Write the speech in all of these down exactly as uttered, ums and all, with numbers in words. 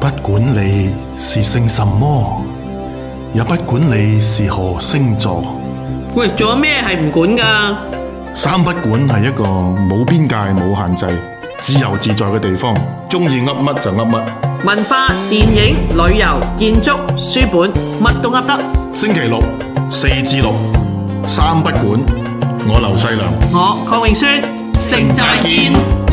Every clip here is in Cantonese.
不管你是姓什麼，也不管你是何星座。 喂，仲有咩係唔管㗎？ 三不管係一個冇邊界、冇限制、自由自在嘅地方，中意噏乜就噏乜。 文化、電影、旅遊、建築、書本，乜都噏得。 星期六四至六，三不管。我劉細良， 我鄺永宣，成寨見。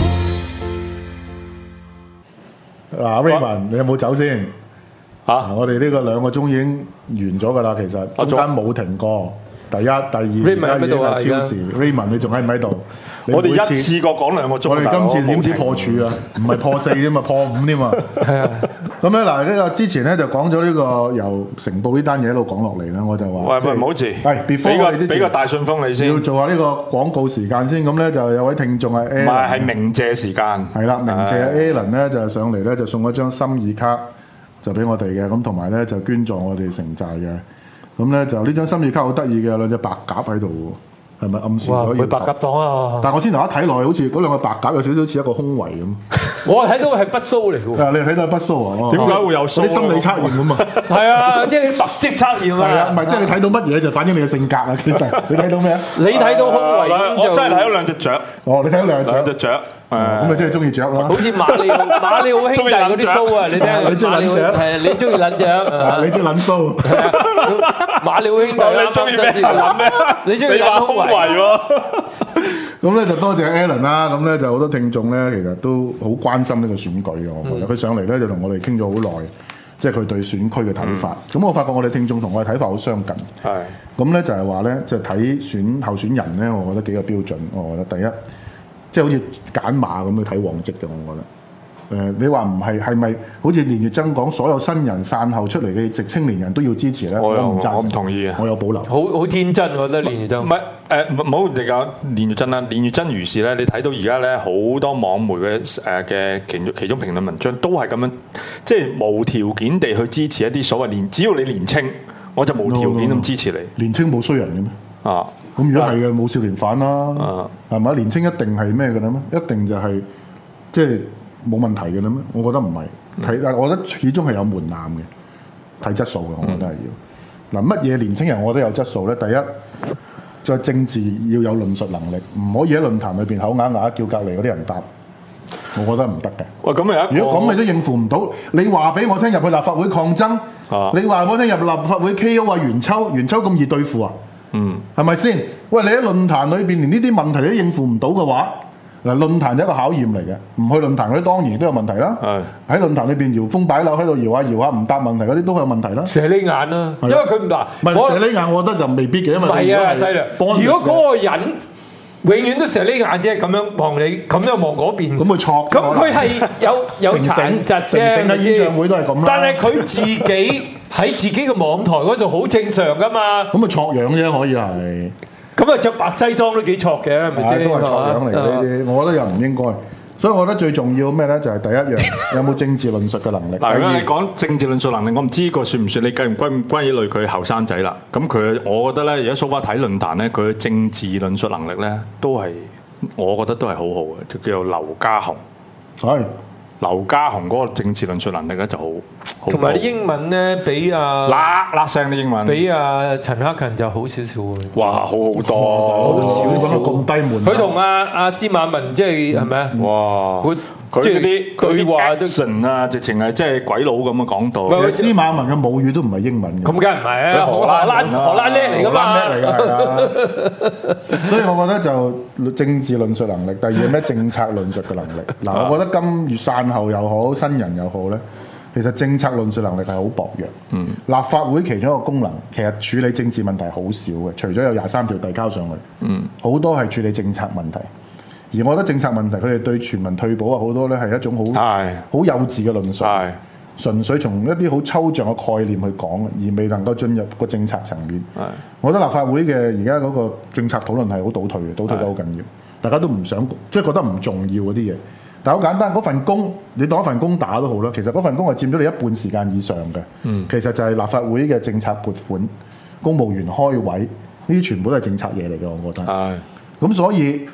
嗱 Raymond，你有冇走先？ 嚇、 啊！我哋呢個兩個鐘已經完咗㗎啦，其實中間冇停過。第一、第二，而家已經係超時。Raymond，你仲喺唔喺度？ 我哋一次過講兩個鐘。 我哋今次點知破處啊？唔係破四添嘛，破五添嘛。係啊。咁咧嗱，呢個之前咧就講咗呢個由成報呢單嘢一路講落嚟啦，我就話。 喂喂，唔好字。 係，俾個俾個大信封你先。 要做下呢個廣告時間先。咁咧就有位聽眾係 Alan。 唔係，係鳴謝時間。 係啦，鳴謝 Alan 咧就上嚟咧就送咗張心意卡就俾我哋嘅，咁同埋咧就捐助我哋城寨嘅。咁咧就呢張心意卡好得意嘅，有兩隻白鴿喺度喎，係咪暗示可以？ 白鴿黨啊！ 但係我先頭一睇落去，好似嗰兩個白鴿有少少似一個胸圍咁。 我睇到係筆鬚嚟嘅喎。 你睇到係筆鬚啊？ 點解會有鬚？ 啲心理測驗咁啊！ 係啊，即係白色測驗啊！ 係啊，唔係即係你睇到乜嘢就反映你嘅性格啊！其實你睇到咩啊？ 你睇到胸圍， 我真係睇到兩隻雀。 哦，你睇到兩隻隻雀。 咁你真係中意雀啦！ 好似馬里奧馬里奧兄弟嗰啲鬚啊！你聽， 你中意撚雀？ 係你中意撚雀？ 你中意撚鬚？ 馬里奧兄弟你中意咩撚咩？ 你中意撚胸圍喎？ 咁咧就多謝 Alan 啦，咁咧就好多聽眾咧，其實都好關心呢個選舉嘅，我覺得佢上嚟咧就同我哋傾咗好耐，即係佢對選區嘅睇法。咁、嗯、我發覺我哋聽眾同我哋睇法好相近。係是。咁咧就係話咧，就睇選候選人咧，我覺得幾個標準。我覺得第一，即係好似揀馬咁去睇往績嘅，我覺得。誒、呃，你話唔係係咪好似連月增講所有新人散後出嚟嘅直青年人都要支持咧？ 我唔贊成， 我唔同意嘅， 我有保留。 好好天真，我覺得連月增。 唔係誒，唔好你講連月增啦，連月增如是咧。你睇到而家咧好多網媒嘅誒嘅其其中評論文章都係咁樣，即係無條件地去支持一啲所謂年，只要你年青，我就無條件咁支持你。No, no, no. 年青冇衰人嘅咩？啊，咁如果係嘅，冇少年犯啦，係咪？年青一定係咩嘅咧咩？一定就係、是、即係。冇問題嘅啦咩？我覺得唔係睇，但係我覺得始終係有門檻嘅，睇質素嘅，我覺得係要。嗱、嗯，乜嘢年輕人我覺得有質素咧？第一，在政治要有論述能力，唔可以喺論壇裏邊口啞啞叫隔離嗰啲人答，我覺得唔得嘅。喂，咁又如果咁你都應付唔到，你話俾我聽入去立法會抗爭，啊、你話俾我聽入立法會 K O 啊袁秋，袁秋咁易對付啊？嗯，係咪先？喂，你喺論壇裏邊連呢啲問題你都應付唔到嘅話？嗱，論壇就一個考驗嚟嘅，唔去論壇嗰啲當然都有問題啦。喺論壇裏邊搖風擺柳喺度搖下搖下，唔答問題嗰啲都有問題啦。射你眼啦、啊，因為佢唔嗱，唔係射你眼，我覺得就未必嘅，因為唔係啊，細略。如果嗰個人永遠都射你眼啫，咁樣望你，咁樣望嗰邊，咁佢錯。咁佢係有有殘疾啫，喺演唱會都係咁啦。但係佢自己喺自己嘅網台嗰度好正常噶嘛。咁咪錯樣啫，可以係。咁啊，着白西裝都幾錯嘅，係咪先？都係錯樣嚟嘅呢啲，我覺得又唔應該。所以我覺得最重要咩咧？就係、是、第一樣有冇政治論述嘅能力。嗱，如果你講政治論述能力，我唔知呢個算唔算？你計唔歸唔歸類佢後生仔啦？咁佢，我覺得咧，而家蘇花睇論壇咧，佢嘅政治論述能力咧，都係我覺得都係好好嘅，就叫做劉家雄。係。劉家雄嗰個政治論述能力咧就好，同埋啲英文咧比啊，嗱嗱聲啲英文，比啊陳克勤就好少少喎。哇，好好多，好少少咁低門。佢同阿阿司馬文即係係咪啊？哇！佢嗰啲對話都神啊，直情係即係鬼佬咁嘅講到。喂，司馬文嘅母語都唔係英文嘅。咁梗係唔係啊？荷蘭荷蘭叻嚟㗎嘛？荷蘭叻嚟㗎係啊。所以我覺得就政治論述能力，第二咩政策論述嘅能力。嗱，我覺得今月散後又好，新人又好咧，其實政策論述能力係好薄弱。嗯。立法會其中一個功能，其實處理政治問題好少嘅，除咗有廿三條遞交上去，嗯，好多係處理政策問題。而我覺得政策問題，佢哋對全民退保啊好多咧係一種好好幼稚嘅論述，純粹從一啲好抽象嘅概念去講，而未能夠進入個政策層面。我覺得立法會嘅而家嗰個政策討論係好倒退嘅，倒退得好緊要。大家都唔想，即係覺得唔重要嗰啲嘢。但係好簡單，嗰份工你當一份工打都好啦。其實嗰份工係佔咗你一半時間以上嘅。嗯、其實就係立法會嘅政策撥款、公務員開位呢啲全部都係政策嘢嚟嘅。我覺得。咁所以。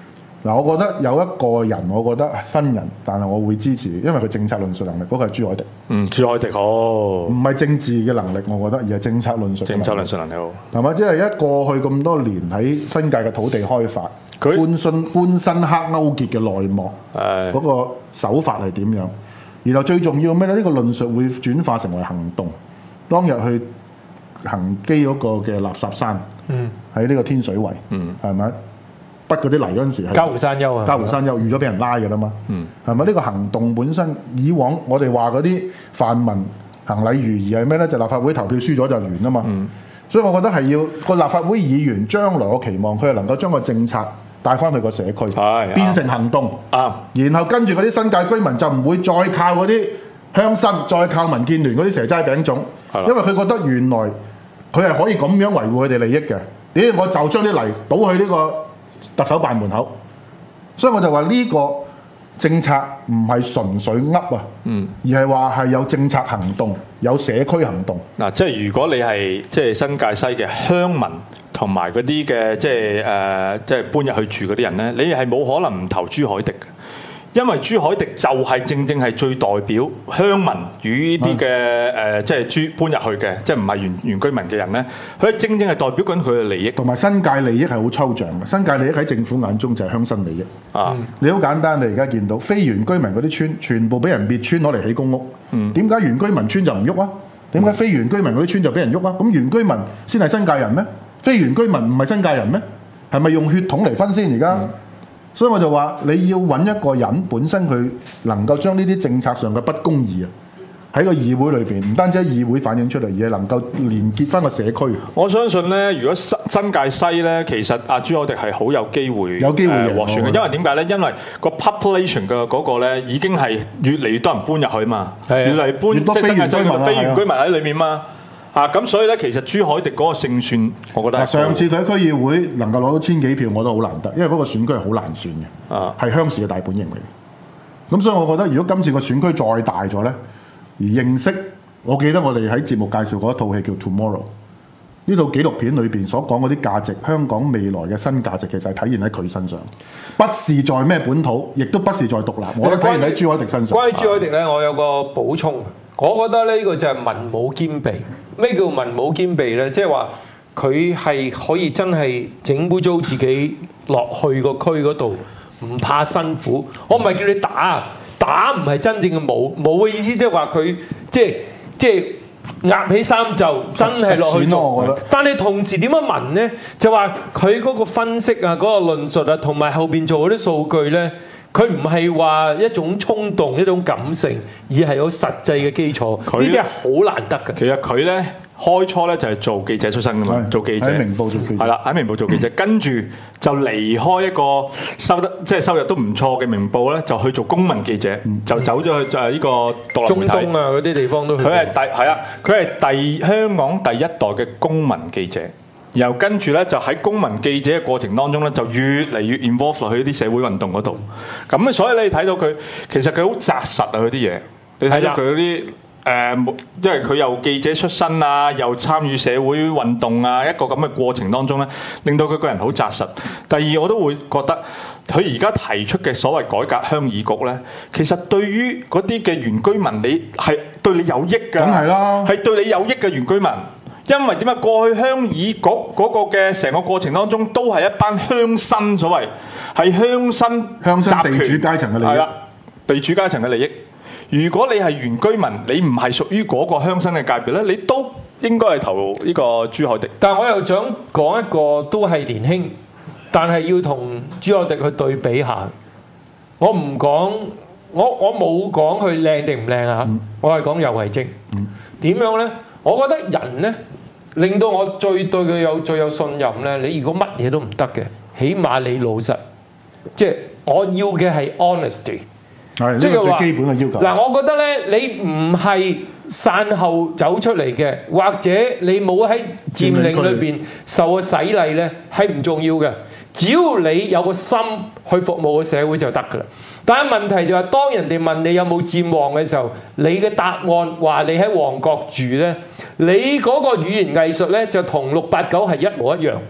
嗱，我覺得有一個人，我覺得新人，但係我會支持，因為佢政策論述能力，嗰、那個係朱凱廸。 嗯，朱凱廸好， 唔係政治嘅能力，我覺得，而係政策論述。 政策論述能力好， 係嘛？即係一過去咁多年喺新界嘅土地開發， 佢官新官新黑勾結嘅內幕， 係嗰個手法係點樣？然後最重要咩咧？呢、這個論述會轉化成為行動。當日去恒基嗰個嘅垃圾山，喺呢、嗯、個天水圍，係咪、嗯？筆嗰啲泥嗰陣時係嘉湖山丘啊， 嘉湖山丘預咗俾人拉嘅啦嘛，係咪、嗯？呢、這個行動本身，以往我哋話嗰啲泛民行禮如儀係咩咧？就立法會投票輸咗就完啦嘛。嗯、所以我覺得係要個立法會議員將來我期望佢係能夠將個政策帶翻去個社區， 係變成行動。 啱， 然後跟住嗰啲新界居民就唔會再靠嗰啲鄉紳，再靠民建聯嗰啲蛇齋餅種，因為佢覺得原來佢係可以咁樣維護佢哋利益嘅。咦，我就將啲泥倒去呢個特首辦門口，所以我就話呢個政策唔係純粹噏啊，嗯、而係話係有政策行動，有社區行動。 嗱、啊，即係如果你係即係新界西嘅鄉民同埋嗰啲嘅即係誒、呃、即係搬入去住嗰啲人咧，你係冇可能唔投朱凱廸嘅。因為朱凱廸就係正正係最代表鄉民與呢啲嘅誒，即係搬入去嘅，即係唔係原原居民嘅人咧，佢正正係代表緊佢嘅利益。 同埋新界利益係好抽象嘅，新界利益喺政府眼中就係鄉紳利益。啊，嗯、你好簡單，你而家見到非原居民嗰啲村，全部俾人滅村攞嚟起公屋。嗯，點解原居民村就唔喐啊？點解非原居民嗰啲村就俾人喐啊？咁原居民先係新界人咩？非原居民唔係新界人咩？係咪用血統嚟分先而家？嗯，所以我就話你要揾一個人本身佢能夠將呢啲政策上嘅不公義啊，喺個議會裏邊，唔單止喺議會反映出嚟，而係能夠連結翻個社區。我相信咧，如果新新界西咧，其實阿朱凱廸係好有機會有機會獲選嘅，因為點解咧？因為個 population 嘅嗰個咧已經係越嚟越多人搬入去嘛， 的越嚟越搬越多即係新界西嘅非原居民喺裏面嘛。啊，咁所以咧，其實朱凱廸嗰個勝算，我覺得上次佢喺區議會能夠攞到千幾票，我覺得好難得，因為嗰個選區係好難選嘅， 啊， 係鄉事嘅大本營嚟嘅。咁所以我覺得，如果今次個選區再大咗咧，而認識，我記得我哋喺節目介紹過一套戲叫《Tomorrow》，呢套紀錄片裏邊所講嗰啲價值，香港未來嘅新價值，其實係體現喺佢身上，不是在咩本土，亦都不是在獨立，我覺得體現喺朱凱廸身上。 關於朱凱廸咧，我有個補充，我覺得呢個就係文武兼備。咩叫文武兼備咧？即係話佢係可以真係整污糟自己落去個區嗰度，唔怕辛苦。我唔係叫你打，打唔係真正嘅武，武嘅意思即係話佢即係即係壓起衫袖，真係落去做。但係同時點樣文咧？就話佢嗰個分析啊，嗰、嗰個論述啊，同埋後邊做嗰啲數據咧。佢唔係話一種衝動、一種感性，而係有實際嘅基礎。呢啲係好難得嘅。 其實佢咧開初咧就係做記者出身㗎嘛，做記者喺明報做記者， 係啦，喺明報做記者，跟住就離開一個收得即係收入都唔錯嘅明報咧，就去做公民記者，嗯、就走咗去就係呢個獨立媒體。 中東啊嗰啲地方都去。佢係第係啊，佢係第香港第一代嘅公民記者。然後跟住咧，就喺公民記者嘅過程當中咧，就越嚟越 involve 落去啲社會運動嗰度。咁所以你睇到佢，其實佢好紮實啊！佢啲嘢，你睇到佢嗰啲誒，因為佢又記者出身啊，又參與社會運動啊，一個咁嘅過程當中咧，令到佢個人好紮實。第二，我都會覺得佢而家提出嘅所謂改革鄉議局咧，其實對於嗰啲嘅原居民，你係對你有益㗎， 梗係啦， 係對你有益嘅原居民。因為點解過去鄉議局嗰個嘅成個過程當中，都係一班鄉紳，所謂係鄉紳鄉紳地主階層嘅利益， 地主階層嘅利益。如果你係原居民，你唔係屬於嗰個鄉紳嘅界別咧，你都應該係投呢個朱凱廸。 但係我又想講一個都係年輕，但係要同朱凱廸去對比下。我唔講，我我冇講佢靚定唔靚啊！嗯、我係講游蕙禎。點、嗯、樣咧？我覺得人咧。令到我最對佢有最有信任咧，你如果乜嘢都唔得嘅，起碼你老實，即係我要嘅係 honesty， 係即係最基本嘅要求。 嗱，我覺得咧，你唔係散後走出嚟嘅，或者你冇喺佔領裏邊受過洗禮咧，係唔重要嘅。只要你有個心去服務個社會就得㗎啦。但係問題就係、是，當人哋問你有冇佔旺嘅時候，你嘅答案話你喺旺角住咧，你嗰個語言藝術咧就同六八九係一模一樣。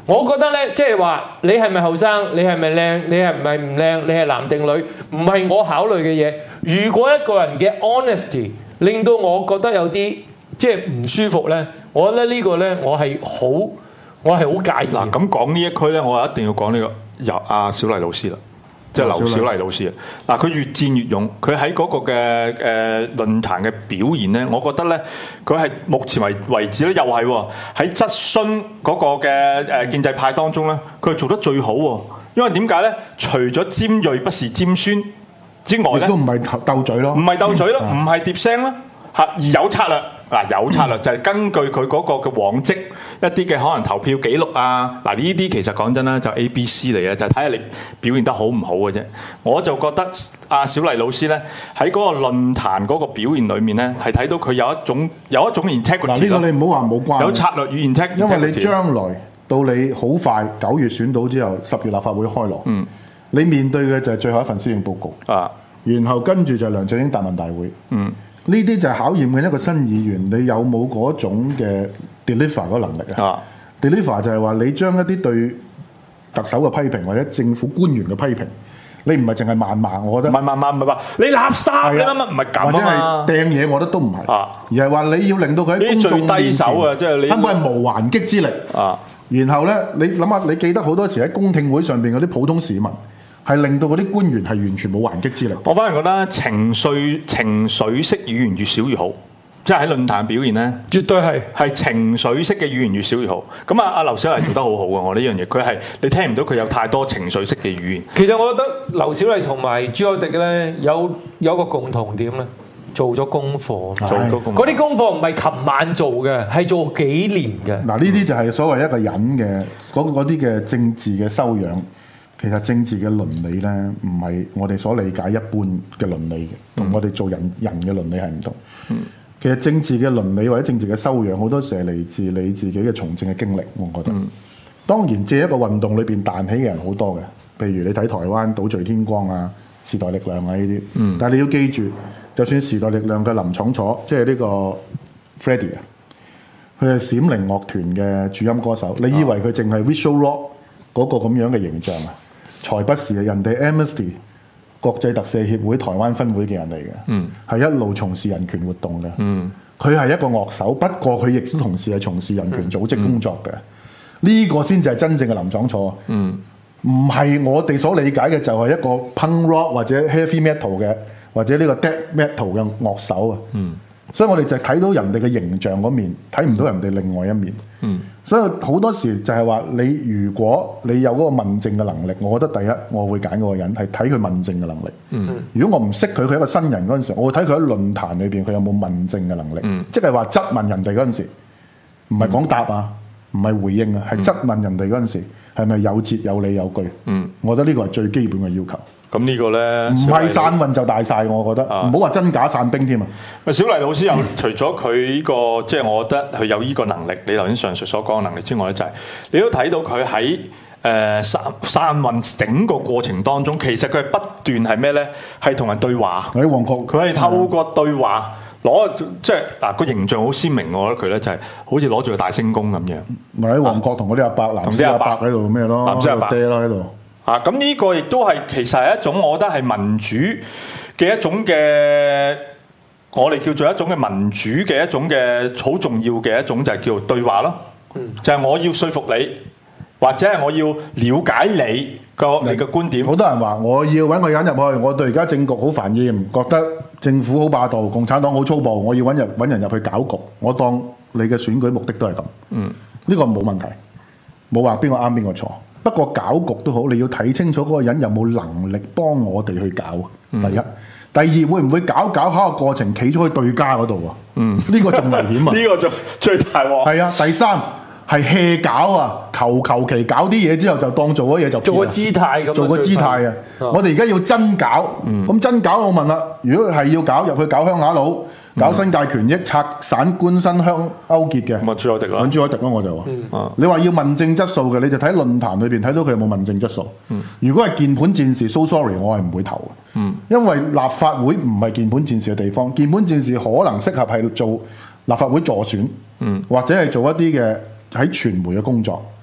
我覺得咧，即係話你係咪後生，你係咪靚，你係唔係唔靚，你係男定女，唔係我考慮嘅嘢。如果一個人嘅 honesty 令到我覺得有啲即係唔舒服咧，我覺得呢個咧，我係好，我係好介意。 嗱，咁講呢一區咧，我一定要講呢、這個由阿小麗老師啦。即係劉小麗老師啊！嗱，佢越戰越勇，佢喺嗰個嘅誒、呃、論壇嘅表現咧，我覺得咧，佢係目前為為止咧，又係喎喺質詢嗰個嘅誒、呃、建制派當中咧，佢係做得最好喎。因為點解咧？除咗尖鋭不是尖酸之外咧， 都唔係鬥嘴咯， 唔係鬥嘴咯，唔係疊聲啦，嚇而有策略。嗱，有策略就係根據佢嗰個嘅往績一啲嘅可能投票記錄啊，嗱呢啲其實講真啦，就 A B C 嚟嘅，就睇下你表現得好唔好嘅啫。我就覺得阿小麗老師咧喺嗰個論壇嗰個表現裏面咧，係睇到佢有一種有一種 integrity。 嗱，呢個你唔好話冇關， 有策略與 integrity。 因為你將來到你好快九月選到之後，十月立法會開鑼，嗯，你面對嘅就係最後一份施政報告啊，然後跟住就係梁振英答問大會，嗯。呢啲就係考驗緊一個新議員，你有冇嗰種嘅 deliver 嗰個能力啊，啊 ？deliver 就係話你將一啲對特首嘅批評或者政府官員嘅批評，你唔係淨係謾罵，我覺得。唔係謾罵，唔係話你垃圾，你乜乜唔係咁啊嘛。或者係掟嘢，我覺得都唔係。啊，而係話你要令到佢喺公眾面前低手啊，即係你根本係無還擊之力。啊，然後咧，你諗下，你記得好多時喺公聽會上邊嗰啲普通市民。係令到嗰啲官員係完全冇還擊之力。 我反而覺得情緒情緒式語言越少越好，即係喺論壇表現咧， 絕對係係情緒式嘅語言越少越好。咁啊，阿劉小麗做得好好嘅，我呢樣嘢，佢係你聽唔到佢有太多情緒式嘅語言。 其實我覺得劉小麗同埋朱凱廸咧有有個共同點咧，做咗功課，做咗功課。嗰啲功課唔係琴晚做嘅，係做幾年嘅。 嗱，呢啲就係所謂一個人嘅嗰啲嘅政治嘅修養。其實政治嘅倫理咧，唔係我哋所理解一般嘅倫理嘅，同我哋做人人嘅倫理係唔同。嗯、其實政治嘅倫理或者政治嘅修養，好多時係嚟自你自己嘅從政嘅經歷。我覺得，嗯、當然借一個運動裏邊彈起嘅人好多嘅，譬如你睇台灣島嶼天光啊、時代力量啊呢啲。嗯、但係你要記住，就算時代力量嘅林昶佐，即係呢個 Freddie 啊，佢係閃靈樂團嘅主音歌手。你以為佢淨係 Visual Rock 嗰個咁樣嘅形象啊？才不是啊！人哋 Amnesty 國際特赦協會台灣分會嘅人嚟嘅，係、嗯、一路從事人權活動嘅。佢係、嗯、一個樂手，不過佢亦都同時係從事人權組織工作嘅。呢、嗯、個先至係真正嘅林昶佐。唔係、嗯、我哋所理解嘅就係一個 punk rock 或者 heavy metal 嘅，或者呢個 death metal 嘅樂手啊。嗯、所以我哋就睇到人哋嘅形象嗰面，睇唔到人哋另外一面。嗯所以好多時就係話你如果你有嗰個問政嘅能力，我覺得第一我會揀嗰個人係睇佢問政嘅能力。嗯，如果我唔識佢，佢係一個新人嗰陣時，我會睇佢喺論壇裏邊佢有冇問政嘅能力。嗯，即係話質問人哋嗰陣時，唔係講答啊，唔係回應啊，係質問人哋嗰陣時係咪有節有理有據。嗯，我覺得呢個係最基本嘅要求。 咁呢個咧， 唔係散運就大晒，我覺得唔好話真假散兵添啊！ 小麗老師有、嗯、除咗佢呢個，即係我覺得佢有呢個能力，你頭先上述所講嘅能力之外咧，就係、是、你都睇到佢喺誒散散運整個過程當中，其實佢係不斷係咩咧？係同人對話。 喺旺角， 佢係透過對話攞即係嗱個形象好鮮明，我覺得佢咧就係好似攞住個大聲公咁樣。咪喺旺角同嗰啲阿伯、藍絲阿伯喺度咩咯？藍絲阿伯爹咯喺度。啊！咁呢個亦都係其實係一種，我覺得係民主嘅一種嘅，我哋叫做一種嘅民主嘅一種嘅好重要嘅一種就係叫做對話咯。嗯、就係我要說服你，或者係我要了解你個你嘅觀點。 好多人話我要揾個人入去，我對而家政局好煩厭，覺得政府好霸道，共產黨好粗暴，我要揾人揾人入去搞局。我當你嘅選舉目的都係咁。嗯，呢個冇問題，冇話邊個啱邊個錯。不過搞局都好，你要睇清楚嗰個人有冇能力幫我哋去搞。第一，嗯、第二會唔會搞搞下個過程企咗去對家嗰度啊？嗯，呢個仲危險啊！ 呢個仲最大鑊。係啊，第三係 hea 搞啊，求求其搞啲嘢之後就當做咗嘢就做個姿態咁。 做個姿態啊！我哋而家要真搞，咁、嗯、真搞我問啦，如果係要搞入去搞鄉下佬。搞新界權益、拆散官新鄉勾結嘅， 咪朱凱廸咯， 揾朱凱廸咯，我就話。嗯、你話要問政質素嘅，你就睇論壇裏邊睇到佢有冇問政質素。嗯、如果係鍵盤戰士 ，so sorry，我係唔會投嘅。嗯、因為立法會唔係鍵盤戰士嘅地方，鍵盤戰士可能適合係做立法會助選，嗯、或者係做一啲嘅喺傳媒嘅工作。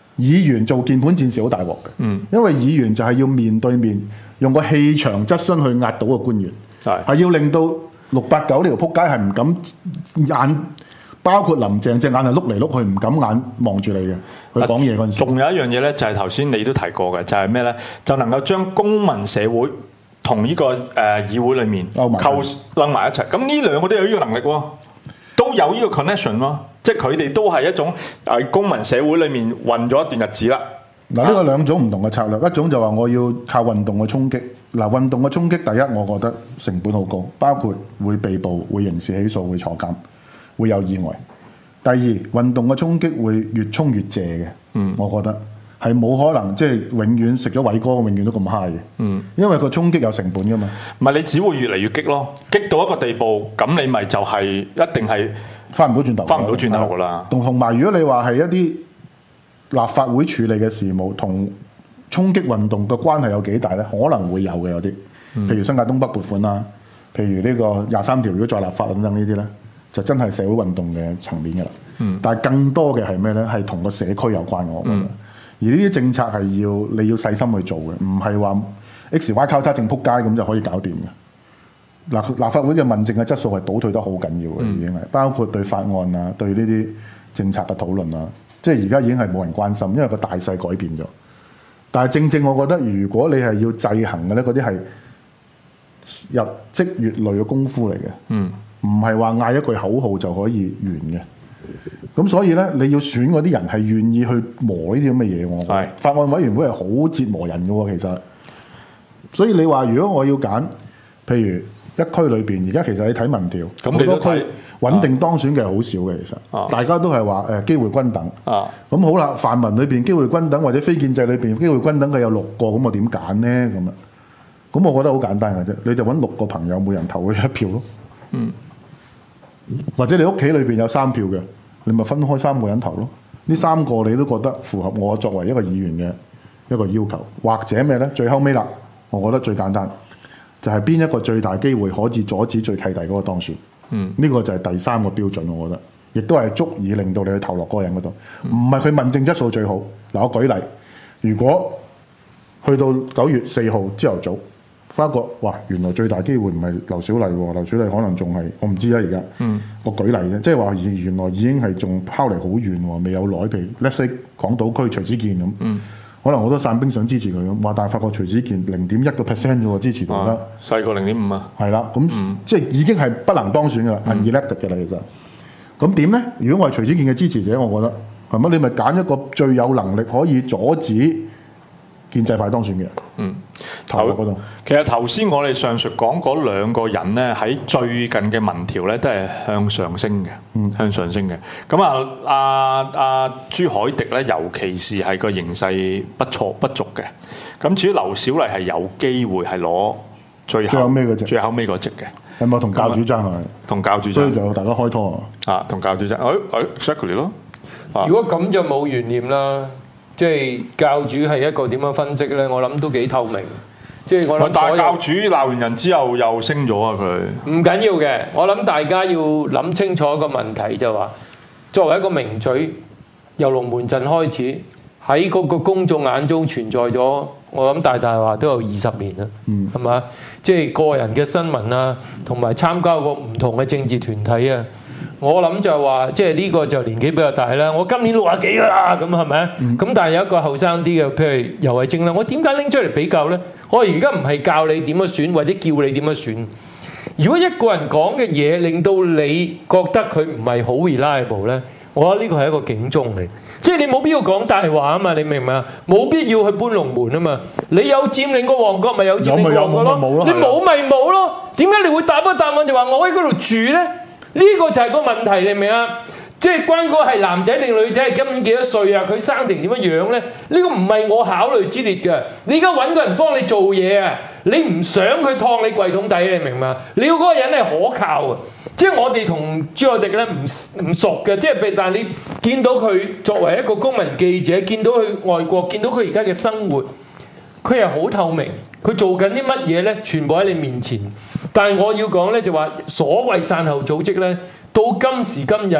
議員做鍵盤戰士好大鑊嘅， 嗯， 因為議員就係要面對面用個氣場質詢去壓倒個官員， 係係要令到六八九呢條撲街係唔敢眼，包括林鄭隻眼係碌嚟碌去，唔敢眼望住你嘅，佢講嘢嗰陣時。 仲有一樣嘢咧，就係頭先你都提過嘅，就係咩咧？就能夠將公民社會同呢、這個誒、呃、議會裡面勾埋構攆埋一齊。咁呢兩個都有呢個能力喎，都有呢個 connection 咯。即係佢哋都係一種喺公民社會裡面混咗一段日子啦。 嗱，呢個兩種唔同嘅策略，一種就話我要靠運動嘅衝擊。嗱，運動嘅衝擊，第一我覺得成本好高，包括會被捕、會刑事起訴、會坐監、會有意外。第二，運動嘅衝擊會越衝越謝嘅，嗯，我覺得係冇可能即係永遠食咗偉哥，永遠都咁 high 嘅，嗯，因為個衝擊有成本噶嘛。 唔係你只會越嚟越激咯，激到一個地步，咁你咪就係一定係翻唔到轉頭， 翻唔到轉頭噶啦。 同同埋，如果你話係一啲立法會處理嘅事務同衝擊運動嘅關係有幾大咧？可能會有嘅有啲，譬如新界東北撥款啦，譬如呢個廿三條如果再立法等等呢啲咧，就真係社會運動嘅層面嘅啦。嗯、但係更多嘅係咩咧？係同個社區有關我覺得。嗯、而呢啲政策係要你要細心去做嘅，唔係話 X Y 交叉正撲街咁就可以搞掂嘅。嗱，立法會嘅問政嘅質素係倒退得好緊要嘅，嗯、已經係包括對法案啊、對呢啲政策嘅討論啊。即係而家已經係冇人關心，因為個大勢改變咗。但係正正我覺得，如果你係要制衡嘅咧，嗰啲係日積月累嘅功夫嚟嘅，嗯，唔係話嗌一句口號就可以完嘅。咁所以咧，你要選嗰啲人係願意去磨呢啲咁嘅嘢，我係法案委員會係好折磨人嘅喎，其實。所以你話如果我要揀，譬如一區裏邊，而家其實你睇民調， 咁你都睇。 穩定當選嘅係好少嘅，其實、啊、大家都係話誒機會均等。咁、啊、好啦，泛民裏邊機會均等，或者非建制裏邊機會均等嘅有六個，咁我點揀呢？咁啊，咁我覺得好簡單嘅啫，你就揾六個朋友，每人投佢一票咯。嗯，或者你屋企裏邊有三票嘅，你咪分開三個人投咯。呢三個你都覺得符合我作為一個議員嘅一個要求，或者咩呢？最後尾啦，我覺得最簡單就係、是、邊一個最大機會可以阻止最契弟嗰個當選。嗯，呢個就係第三個標準，我覺得，亦都係足以令到你去投落嗰個人嗰度。唔係佢問政質素最好。嗱，我舉例，如果去到九月四號朝頭早，發覺哇，原來最大機會唔係劉小麗喎，劉小麗可能仲係我唔知啊，而家。嗯，我舉例啫，即係話原來已經係仲拋離好遠喎，未有耐。譬如 let's say 港島區徐子健咁。嗯。可能好多散兵想支持佢咁，話但係發覺徐子健零點一個 percent 啫喎，支持度啦， 細過零點五啊， 係啦，咁、嗯、即係已經係不能當選噶啦 unelected 嘅啦，其實。咁點咧？如果我係徐子健嘅支持者，我覺得係咪？你咪揀一個最有能力可以阻止建制派當選嘅人。嗯，投嗰度。 其實頭先我哋上述講嗰兩個人咧，喺最近嘅民調咧都係向上升嘅，嗯、向上升嘅。咁啊，阿、啊、阿、啊、朱凱廸咧，尤其是係個形勢不錯不俗嘅。咁至於劉小麗係有機會係攞最後尾嗰隻， 最後尾嗰隻嘅。 係咪同教主爭啊？ 同教主爭， 所以就大家開拖啊！同教主爭，誒誒 exactly 咯。 如果咁就冇懸念啦。即係教主係一個點樣分析咧？我諗都幾透明。即係我諗， 但係教主鬧完人之後又升咗啊！佢唔緊要嘅。我諗大家要諗清楚一個問題就話，作為一個名嘴，由龍門陣開始喺嗰個公眾眼中存在咗，我諗大大話都有二十年啦。嗯，係嘛？即係個人嘅新聞啊，同埋參加過唔同嘅政治團體啊。我諗就係話，即係呢個就年紀比較大啦。我今年六廿幾噶啦，咁係咪？咁、嗯、但係有一個後生啲嘅，譬如游蕙禎啦，我點解拎出嚟比較呢？我而家唔係教你點樣選，或者叫你點樣選。如果一個人講嘅嘢令到你覺得佢唔係好 reliable 呢，我覺得呢個係一個警鐘嚟。即係你冇必要講大話啊嘛，你明唔明啊？冇必要去搬龍門啊嘛。你有佔領過旺角，咪有佔領過旺角咯。你冇咪冇咯。點解你會答一答案就話我喺嗰度住呢？呢個就係個問題，你明唔明啊？即係關於嗰個係男仔定女仔，係今年幾多歲啊？佢生成點樣樣咧？呢、呢個唔係我考慮之列嘅。你而家揾個人幫你做嘢啊！你唔想佢燙你櫃桶底，你明嘛？你要嗰個人係可靠啊！即係我哋同朱凱廸咧唔唔熟嘅，即係但係你見到佢作為一個公民記者，見到佢外國，見到佢而家嘅生活。佢係好透明，佢做緊啲乜嘢呢？全部喺你面前。但係我要講呢，就話所謂散後組織呢，到今時今日，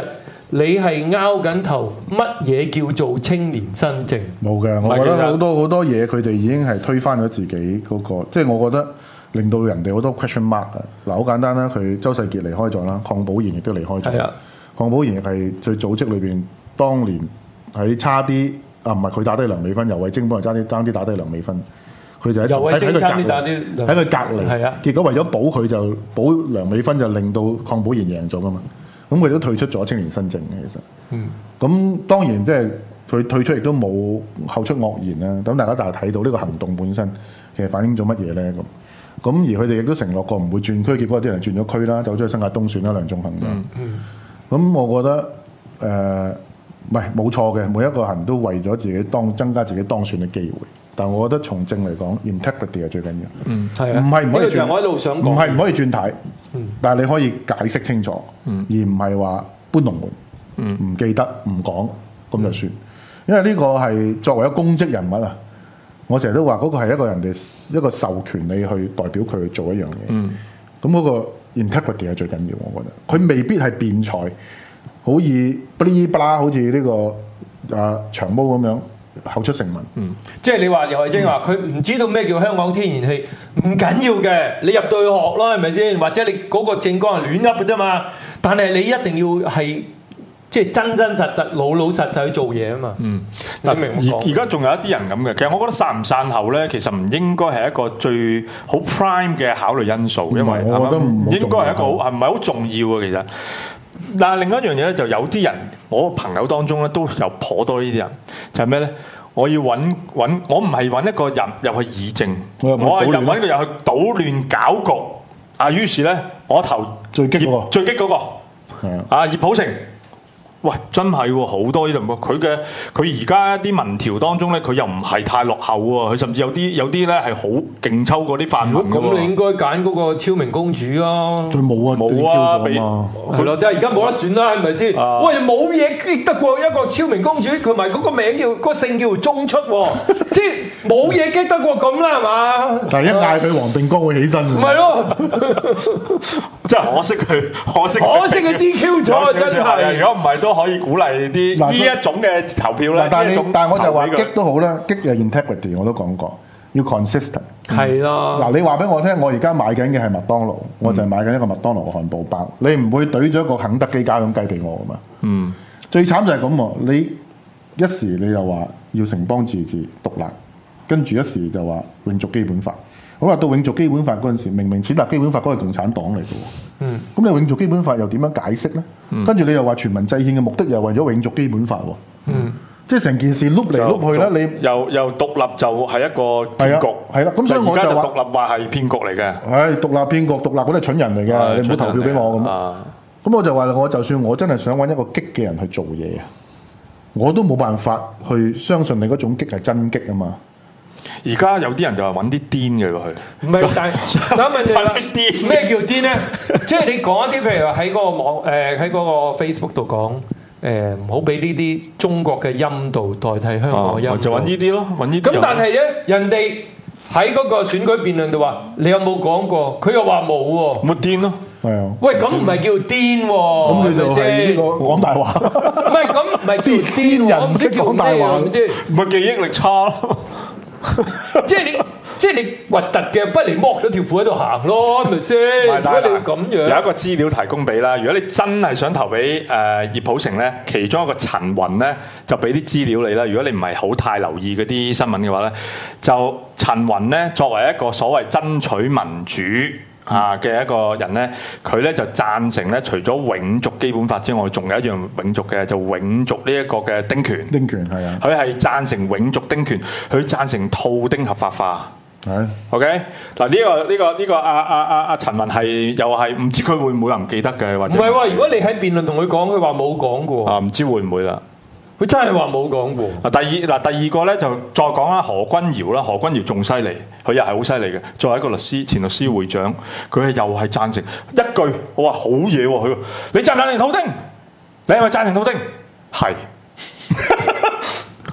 你係拗緊頭乜嘢叫做青年新政？ 冇嘅，我覺得好多好多嘢佢哋已經係推翻咗自己嗰、那個，即係我覺得令到人哋好多 question mark 啊！嗱，好簡單啦，佢周世傑離開咗啦，鄺寶賢亦都離開咗。 係啊， 鄺寶賢係最組織裏邊當年喺差啲啊，唔係佢打低梁美芬，游蕙禎幫佢爭啲爭啲打低梁美芬。佢就喺游蕙禎差啲打啲喺佢隔離， 係啊， 結果為咗保佢就保梁美芬，就令到鄺寶賢贏咗噶嘛。咁佢都退出咗青年新政嘅，其實。嗯。咁當然即係佢退出亦都冇後出惡言啦。咁大家就係睇到呢個行動本身其實反映咗乜嘢咧？咁咁而佢哋亦都承諾過唔會轉區，結果啲人轉咗區啦，走咗去新界東選啦，梁頌恆嘅。嗯嗯。咁我覺得誒唔係冇錯嘅，每一個人都為咗自己當增加自己當選嘅機會。但我覺得從政嚟講 ，integrity 係最緊要。嗯，係啊，唔係唔可以轉， 我一路想講， 唔係唔可以轉軚。嗯，但係你可以解釋清楚，嗯、而唔係話搬龍門。嗯，唔記得唔講咁就算。因為呢個係作為一個公職人物啊，我成日都話嗰個係一個人哋一個授權你去代表佢去做一樣嘢。嗯，咁嗰個 integrity 係最緊要，我覺得。佢未必係辯才，好似不哩不啦，好似呢、這個啊長毛咁樣。口出成文， 嗯，即係你話游蕙禎話佢唔知道咩叫香港天然氣，唔緊要嘅，你入到去學啦，係咪先？或者你嗰個政綱係亂噏嘅啫嘛，但係你一定要係即係真真實實、老老實實去做嘢啊嘛。嗯， 嗱，而而家仲有一啲人咁嘅，其實我覺得散唔散後咧，其實唔應該係一個最好 prime 嘅考慮因素，因為我覺得唔應該係一個好係唔係好重要嘅其實。但係另一樣嘢咧，就有啲人，我朋友當中咧都有頗多呢啲人，就係咩咧？我要揾揾，我唔係揾一個人入去議政，我係入揾一個人去搗亂搞局。啊，於是咧，我投最激嗰個， 最激嗰個，啊葉普成。喂，真係喎，好多呢度佢嘅佢而家啲民調當中咧，佢又唔係太落後喎，佢甚至有啲有啲咧係好勁抽過啲泛民嘅喎。 咁你應該揀嗰個超明公主啊！ 佢冇啊， 冇啊，俾係咯，但係而家冇得選啦，係咪先？喂，冇嘢激得過一個超明公主，佢埋嗰個名叫個姓叫中出喎，即係冇嘢激得過咁啦，係嘛？ 但係一嗌佢黃定光會起身。唔係咯， 真係可惜佢，可惜可惜佢 D Q 咗，真係。 如果唔係都可以鼓勵啲呢一種嘅投票啦。 但係但係我就話激都好啦，激嘅 integrity 我都講過，要 consistent。 係啦。 嗱，你話俾我聽，我而家買緊嘅係麥當勞，我就係買緊一個麥當勞嘅漢堡包。你唔會懟咗一個肯德基加種雞俾我噶嘛？嗯。最慘就係咁喎，你一時你又話要城邦自治獨立，跟住一時就話永續基本法。好啦，到永續基本法嗰陣時，明明設立基本法嗰個係共產黨嚟嘅喎。嗯。咁你永續基本法又點樣解釋咧？嗯。跟住你又話全民制憲嘅目的又為咗永續基本法喎。嗯。即係成件事碌嚟碌去啦，你又又獨立就係一個騙局。 係啦，咁所以我就話獨立話係騙局嚟嘅。 係獨立騙局，獨立嗰啲係蠢人嚟嘅，你唔好投票俾我咁。咁我就話我就算我真係想揾一個激嘅人去做嘢啊，我都冇辦法去相信你嗰種激係真激啊嘛。 而家有啲人就話揾啲癲嘅過去， 唔係，但係想問你啦，咩叫癲咧？即係你講一啲，譬如話喺嗰個網誒喺嗰個 Facebook 度講誒，唔好俾呢啲中國嘅音道代替香港嘅音道， 就揾呢啲咯，揾呢啲。 咁但係咧，人哋喺嗰個選舉辯論度話，你有冇講過？佢又話冇喎， 咪癲咯。 係啊， 喂，咁唔係叫癲喎， 咁佢就係呢個講大話。 唔係咁，唔係叫癲人唔識講大話， 係咪先？ 咪記憶力差咯。 即係你，即係你核突嘅，不嚟剝咗條褲喺度行咯，係咪先？如果你咁樣， 有一個資料提供俾啦。如果你真係想投俾誒葉普成咧，其中一個陳雲咧就俾啲資料你啦。如果你唔係好太留意嗰啲新聞嘅話咧，就陳雲咧作為一個所謂爭取民主啊嘅一個人咧，佢咧就贊成咧，除咗永續基本法之外，仲有一樣永續嘅，就永續呢一個嘅丁權。 丁權係啊， 佢係贊成永續丁權，佢贊成套丁合法化。係 OK 嗱，呢個呢個呢個阿阿阿阿陳雲係又係唔知佢會唔會唔記得嘅，或者唔係喎？如果你喺辯論同佢講，佢話冇講過啊， 唔知會唔會啦？ 佢真係話冇講過。 嗱，第二嗱，第二個咧就再講下何君堯啦。何君堯仲犀利，佢又係好犀利嘅。作為一個律師，前律師會長，佢係又係贊成一句，我話好嘢喎。佢你贊唔贊成套丁？你係咪贊成套丁？係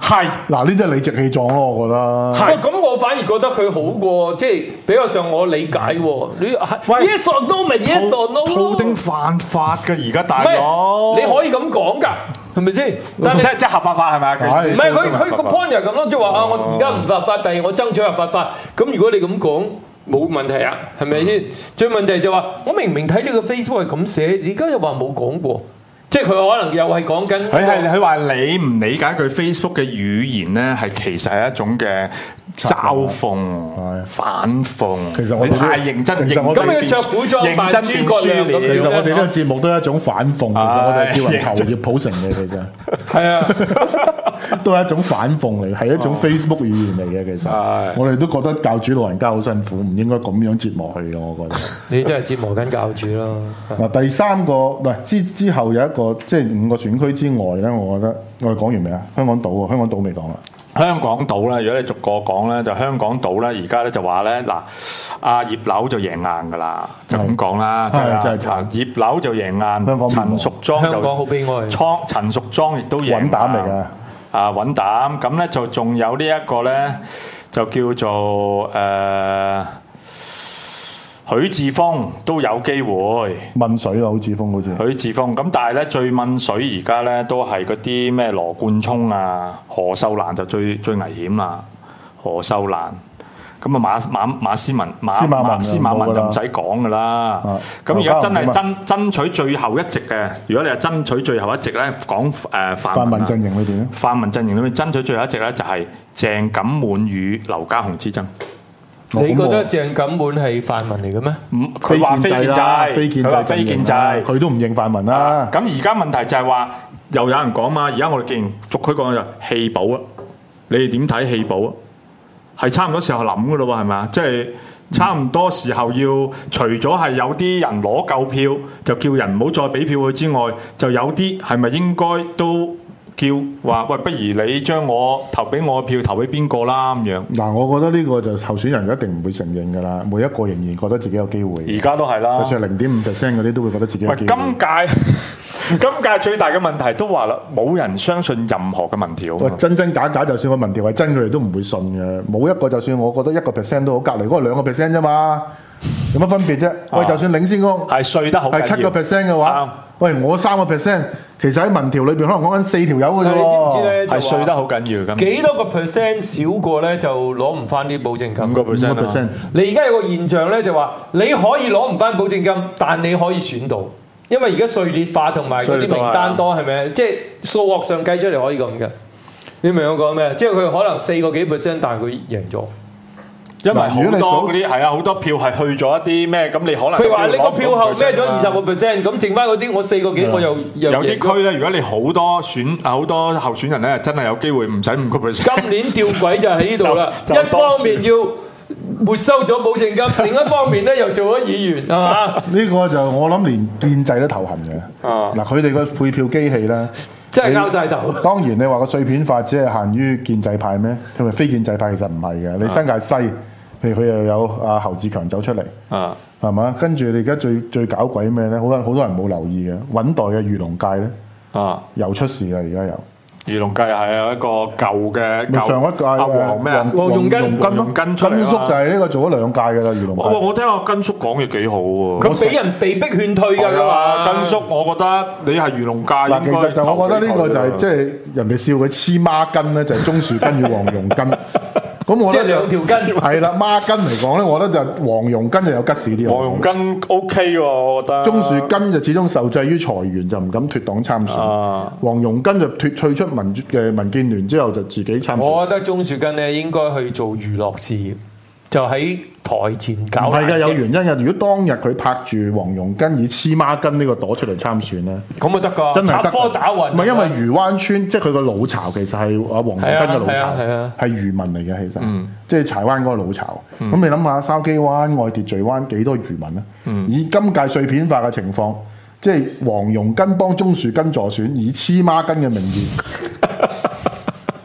係嗱，呢啲係理直氣壯咯，我覺得。 係咁，我反而覺得佢好過，即係比較上我理解喎。你係 yes or no 咪 yes or no 套丁犯法嘅而家大唔佬， 係你可以咁講㗎，係咪先？但係即係即係合法化係咪啊？ 係唔係佢佢個 point 就係咁咯，即係話啊，我而家唔合法，但係我爭取合法化。咁如果你咁講，冇問題啊，係咪先？最問題就話，我明明睇呢個 Facebook 係咁寫，你而家又話冇講過。即係佢可能又係講緊， 佢係佢話你唔理解佢 Facebook 嘅語言咧，係其實係一種嘅嘲諷、反諷。 其實我你太認真， 其實我哋咁佢着古裝扮認真諸葛亮咁其實我哋呢個樣節目都係一種反諷，其實我哋叫人求葉普成嘅，其實係啊， 都係一種反諷嚟，係一種 Facebook 語言嚟嘅。其實係我哋都覺得教主老人家好辛苦，唔應該咁樣折磨佢嘅。我覺得你真係折磨緊教主咯。 嗱，第三個唔係之之後有一個即係五個選區之外咧，我覺得我哋講完未啊？香港島啊，香港島未講啦。 香港島咧，如果你逐個講咧，就香港島咧，而家咧就話咧嗱，阿葉劉就贏硬噶啦，就咁講啦， 係係啊真係慘葉劉就贏硬， 香港陳淑莊就香港好悲哀倉陳淑莊亦都贏硬穩膽嚟㗎。 啊穩膽，咁咧就仲有呢一個咧，就叫做誒。呃許智峰都有機會問水啊，許智峰好似。 許智峰咁，但係咧最問水而家咧都係嗰啲咩羅冠聰啊、何秀蘭就最最危險啦。何秀蘭咁啊馬馬馬思文馬司馬文馬司馬文就唔使講噶啦。 啊咁而家真係劉家爭爭取最後一席嘅，如果你係爭取最後一席咧，講誒泛泛民民啊陣營裏邊咧， 泛民陣營裏面爭取最後一席咧，就係鄭錦滿與劉家雄之爭。 你覺得鄭錦滿係泛民嚟嘅咩？ 唔，佢話非建制， 非建制， 佢話非建制， 佢都唔認泛民啦。 咁而家問題就係話，又有人講嘛，而家我哋既然逐區講就棄保啊，你哋點睇棄保啊？係差唔多時候諗噶咯喎，係咪啊？即係差唔多時候要，除咗係有啲人攞夠票，就叫人唔好再俾票佢之外，就有啲係咪應該都叫話喂，不如你將我投俾我嘅票投俾邊個啦咁樣？ 嗱，我覺得呢個就候選人一定唔會承認㗎啦，每一個仍然覺得自己有機會。 而家都係啦， 就算係零點五 percent 嗰啲都會覺得自己有喂， 機會。 今屆今屆最大嘅問題都話啦，冇人相信任何嘅民調啊嘛。 喂，真真假假，就算個民調係真，佢哋都唔會信嘅。冇一個就算我覺得一個 percent 都好，隔離嗰個兩個 percent 啫嘛，有乜分別啫？喂，就算領先嗰個係稅得好緊要係七個 percent 嘅話啱， 喂，我三個 percent，其實喺民調裏邊可能講緊四條友嘅啫但係你知唔知喎。 咧？ 係稅得好緊要咁。 幾多個 percent 少過咧，就攞唔翻啲保證金。 五個 percent 五個 percent 啊你而家有個現象咧，就話你可以攞唔翻保證金，但你可以選到，因為而家稅列化同埋嗰啲名單多，係咪？即係數學上計出嚟可以咁嘅。你明我講咩？即係佢可能四個幾 percent，但係佢贏咗。 因為好如果你數多嗰啲係啊，好多票係去咗一啲咩咁，你可能譬如話你個票後孭咗二十個個 percent，咁剩翻嗰啲我四個幾我又又有贏咗啲區咧，如果你好多選啊好多候選人咧，真係有機會唔使五個 percent。 今年吊詭就喺呢度啦， 就就一方面要沒收咗保證金，另一方面咧又做咗議員，係嘛？ 呢個就我諗連建制都頭痕嘅。 啊嗱，佢哋個配票機器咧， 真係拗晒頭。 當然你話個碎片化只係限於建制派咩？佢咪非建制派其實唔係嘅。你新界西，譬如佢又有阿侯志強走出嚟， 啊， 係嘛？跟住你而家最最搞鬼咩咧？好多好多人冇留意嘅，穩代嘅漁農界咧啊， 又出事啦！而家又。 漁農界係有一個舊嘅舊上一屆阿黃咩啊？ 黃容根黃容根出嚟啊嘛根叔就係呢個做咗兩屆㗎啦，漁農我界。 我聽阿根叔講嘢幾好喎。 咁俾人被逼勸退㗎，佢係啊， 話根叔，我覺得你係漁農界嗱，其應該實就我覺得呢個就係即係係人哋笑佢黐孖筋咧，就係鍾樹根與黃容根。咁我覺得即係兩條筋。 係啦，孖筋嚟講咧，我覺得就黃容根就有吉士啲。 黃容根 OK 喎，我覺得。 鍾樹根就始終受制於裁員，就唔敢脱黨參選。 啊黃容根就脱退出民主嘅民建聯之後，就自己參選。 我覺得鍾樹根咧應該去做娛樂事業，就喺台前搞。 唔係㗎，有原因嘅。如果當日佢拍住黃容根以黐孖筋呢個朵出嚟參選咧， 咁啊得㗎， 真係得㗎。 插科打諢。 唔係因為漁灣村，即係佢個老巢其實係阿黃容根嘅老係啊係巢啊， 係漁民嚟嘅其實，即係柴灣嗰個老巢。咁你諗下筲箕灣、愛秩序灣幾多漁民啊？以今屆碎片化嘅情況，即係黃容根幫鍾樹根助選，以黐孖筋嘅名義。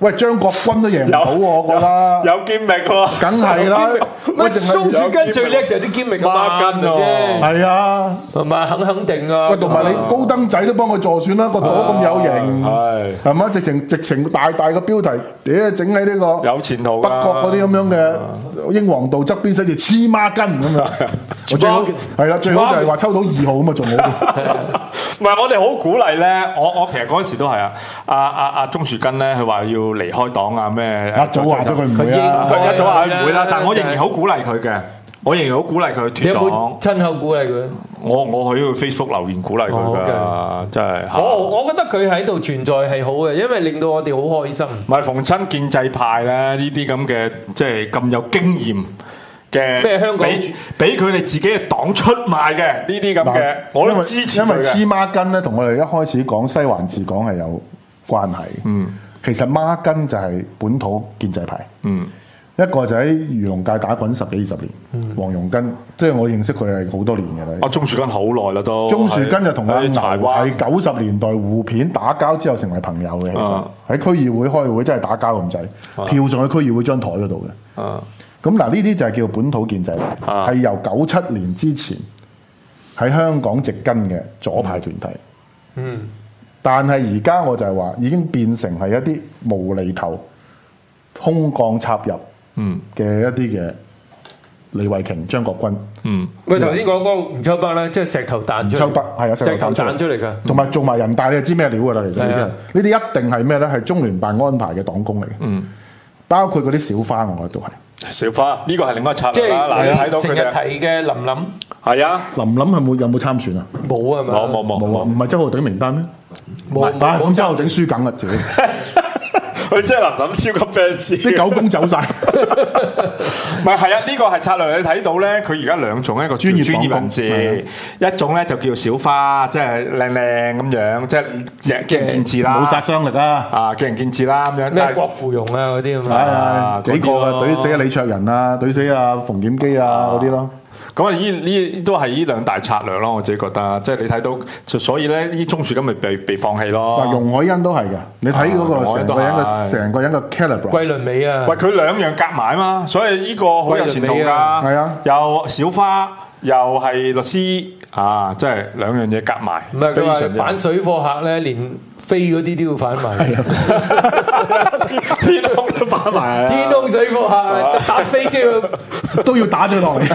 喂，張國軍都贏唔到喎，我覺得。 有兼力喎， 梗係啦。 喂，鍾樹根最叻就係啲兼力啊嘛， 孖筋喎係咪先？ 係啊。 係咪肯肯定啊？ 喂，同埋你高登仔都幫佢助選啦，個朵咁有型， 係係嘛？直情直情大大個標題，屌整喺呢個有前途㗎北角嗰啲咁樣嘅英皇道側邊寫住黐孖筋咁樣。我最好係啦，最好就係話抽到二號咁啊，仲好。 唔係我哋好鼓勵咧，我我其實嗰陣時都係啊，阿阿阿鍾樹根咧，佢話要離開黨啊咩， 一早話咗佢唔會啦， 佢一早話佢唔會啦，但係我仍然好鼓勵佢嘅，我仍然好鼓勵佢你有冇脱黨。 親口鼓勵佢？ 我我喺個 Facebook 留言鼓勵佢㗎， 哦真係。 我我覺得佢喺度存在係好嘅，因為令到我哋好開心。 唔係逢親建制派咧，呢啲咁嘅即係咁有經驗嘅， 咩香港俾俾佢哋自己嘅黨出賣嘅呢啲咁嘅，我都支持因為佢嘅。 黐孖筋咧，同我哋一開始講西環治港係有關係。 嗯， 其實孖筋就係本土建制派。 嗯， 一個就喺漁農界打滾十幾二十年，黃容根，即係我認識佢係好多年嘅啦。 阿鍾樹根好耐啦都。 鍾樹根就同阿牛喺柴灣喺九十年代互片打交之後成為朋友嘅，其實啊喺區議會開會真係打交咁滯，跳上去區議會張台嗰度嘅。 啊咁嗱，呢啲就係叫本土建制派， 啊係由九七年之前喺香港植根嘅左派團體。 嗯， 但係而家我就係話，已經變成係一啲無厘頭、空降插入嗯嘅一啲嘅李慧瓊、張國軍、 嗯喂，頭先講嗰個吳秋北咧，即係石頭彈出嚟， 秋北係啊， 石頭彈出嚟㗎。 同埋做埋人大，你就知咩料㗎啦。其實呢啲係啊係呢啲一定係咩咧？係中聯辦安排嘅黨工嚟嘅， 嗯， 包括嗰啲小花，我覺得都係。 小花呢個係另一個策即略啦。嗱，你睇係成日到佢哋提嘅林林係啊， 林林係冇有冇參選啊？ 冇啊嘛？ 冇冇冇冇啊，唔係周浩鼎名單咩？ 冇啊，咁周浩鼎輸緊啦，自己佢真係林林超級 fans。 啲狗公走晒。 唔係係啊，呢個係策略。你睇到咧，佢而家兩種，一個專專業專業黨工人士，一種咧就叫小花，即係靚靚咁樣，即係見仁見智啦， 冇殺傷力啊！ 啊，見仁見智啦咁樣。 咩但係郭芙蓉啊嗰啲咁係啊？ 係幾個啊？ 嗰啲咯懟死阿李卓人啊，懟死阿馮檢基啊嗰啲咯。 咁啊，呢呢都係呢兩大策略咯，我自己覺得，即係你睇到，就所以咧，呢啲鍾樹根咪被被放棄咯。 嗱，容海恩都係嘅，你睇嗰個啊容海恩都成個人嘅係成個人嘅 calibre， 桂綸鎂啊喂，，佢兩樣夾埋啊嘛，所以呢個好有前途㗎。 桂綸鎂啊係啊又小花，又係律師啊，即係兩樣嘢夾埋， 唔係佢話非常之反水貨客咧，連飛嗰啲都要反埋。 天空都反埋啊。 天空水貨客搭飛機去。 都要打咗落嚟。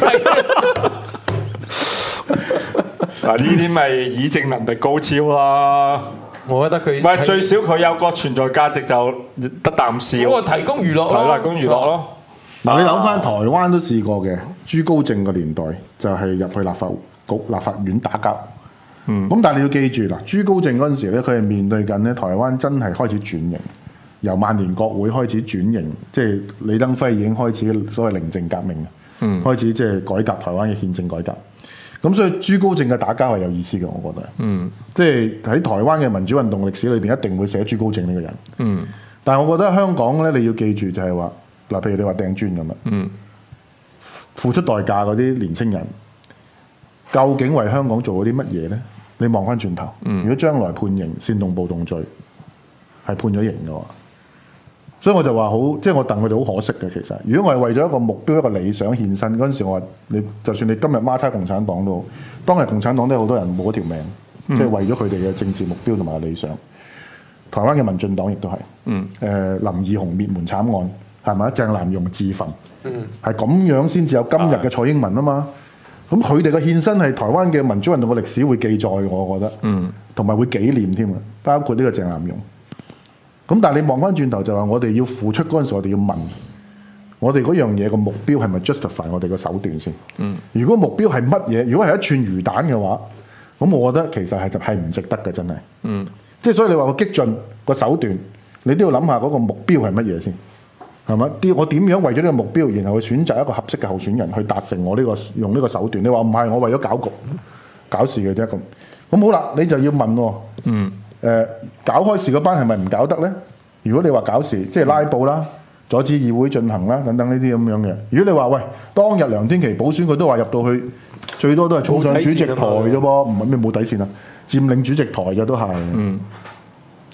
嗱，呢啲咪議政能力高超啦。 我覺得佢唔係最少佢有個存在價值就得啖笑， 嗰個提供娛樂咯， 係啦，供娛樂咯。 嗱，你諗翻台灣都試過嘅，朱高正個年代就係入去立法局、立法院打交。嗯，咁但係你要記住嗱，朱高正嗰陣時咧，佢係面對緊咧台灣真係開始轉型，由萬年國會開始轉型，即係李登輝已經開始所謂寧靜革命嘅，嗯，開始即係改革台灣嘅憲政改革。咁所以朱高正嘅打交係有意思嘅，我覺得。嗯，即係喺台灣嘅民主運動歷史裏邊，一定會寫朱高正呢個人。嗯，但係我覺得香港咧，你要記住就係話，嗱，譬如你話掟磚咁啊，嗯，付出代價嗰啲年青人，究竟為香港做咗啲乜嘢咧？你望翻轉頭，嗯、如果將來判刑煽動暴動罪係判咗刑嘅話，所以我就話好，即係我戥佢哋好可惜嘅。其實，如果我係為咗一個目標、一個理想獻身嗰陣時，我話你，就算你今日孖叉共產黨都好，當日共產黨都有好多人冇咗條命，嗯、即係為咗佢哋嘅政治目標同埋理想。台灣嘅民進黨亦都係，誒、嗯呃、林義雄滅門慘案係咪？鄭南榕自焚，係咁、嗯、樣先至有今日嘅蔡英文啊嘛。咁佢哋嘅獻身係台灣嘅民主運動嘅歷史會記載，我覺得，同埋、嗯、會紀念添啊，包括呢個鄭南榕。咁但係你望翻轉頭就話，我哋要付出嗰陣時，我哋要問，我哋嗰樣嘢個目標係咪 justify 我哋個手段先？嗯、如果目標係乜嘢？如果係一串魚蛋嘅話，咁我覺得其實係就係唔值得嘅，真係。嗯、即係所以你話個激進個手段，你都要諗下嗰個目標係乜嘢先，係咪？啲我點樣為咗呢個目標，然後去選擇一個合適嘅候選人去達成我呢、呢個用呢個手段？你話唔係，我為咗搞局搞事嘅啫咁。咁好啦，你就要問喎。嗯誒、呃、搞開事嗰班係咪唔搞得咧？如果你話搞事，即係拉布啦、阻止議會進行啦等等呢啲咁樣嘅。如果你話喂，當日梁天琦補選佢都話入到去，最多都係衝上主席台啫噃，唔係咩冇底線啊？佔領主席台嘅都係。嗯。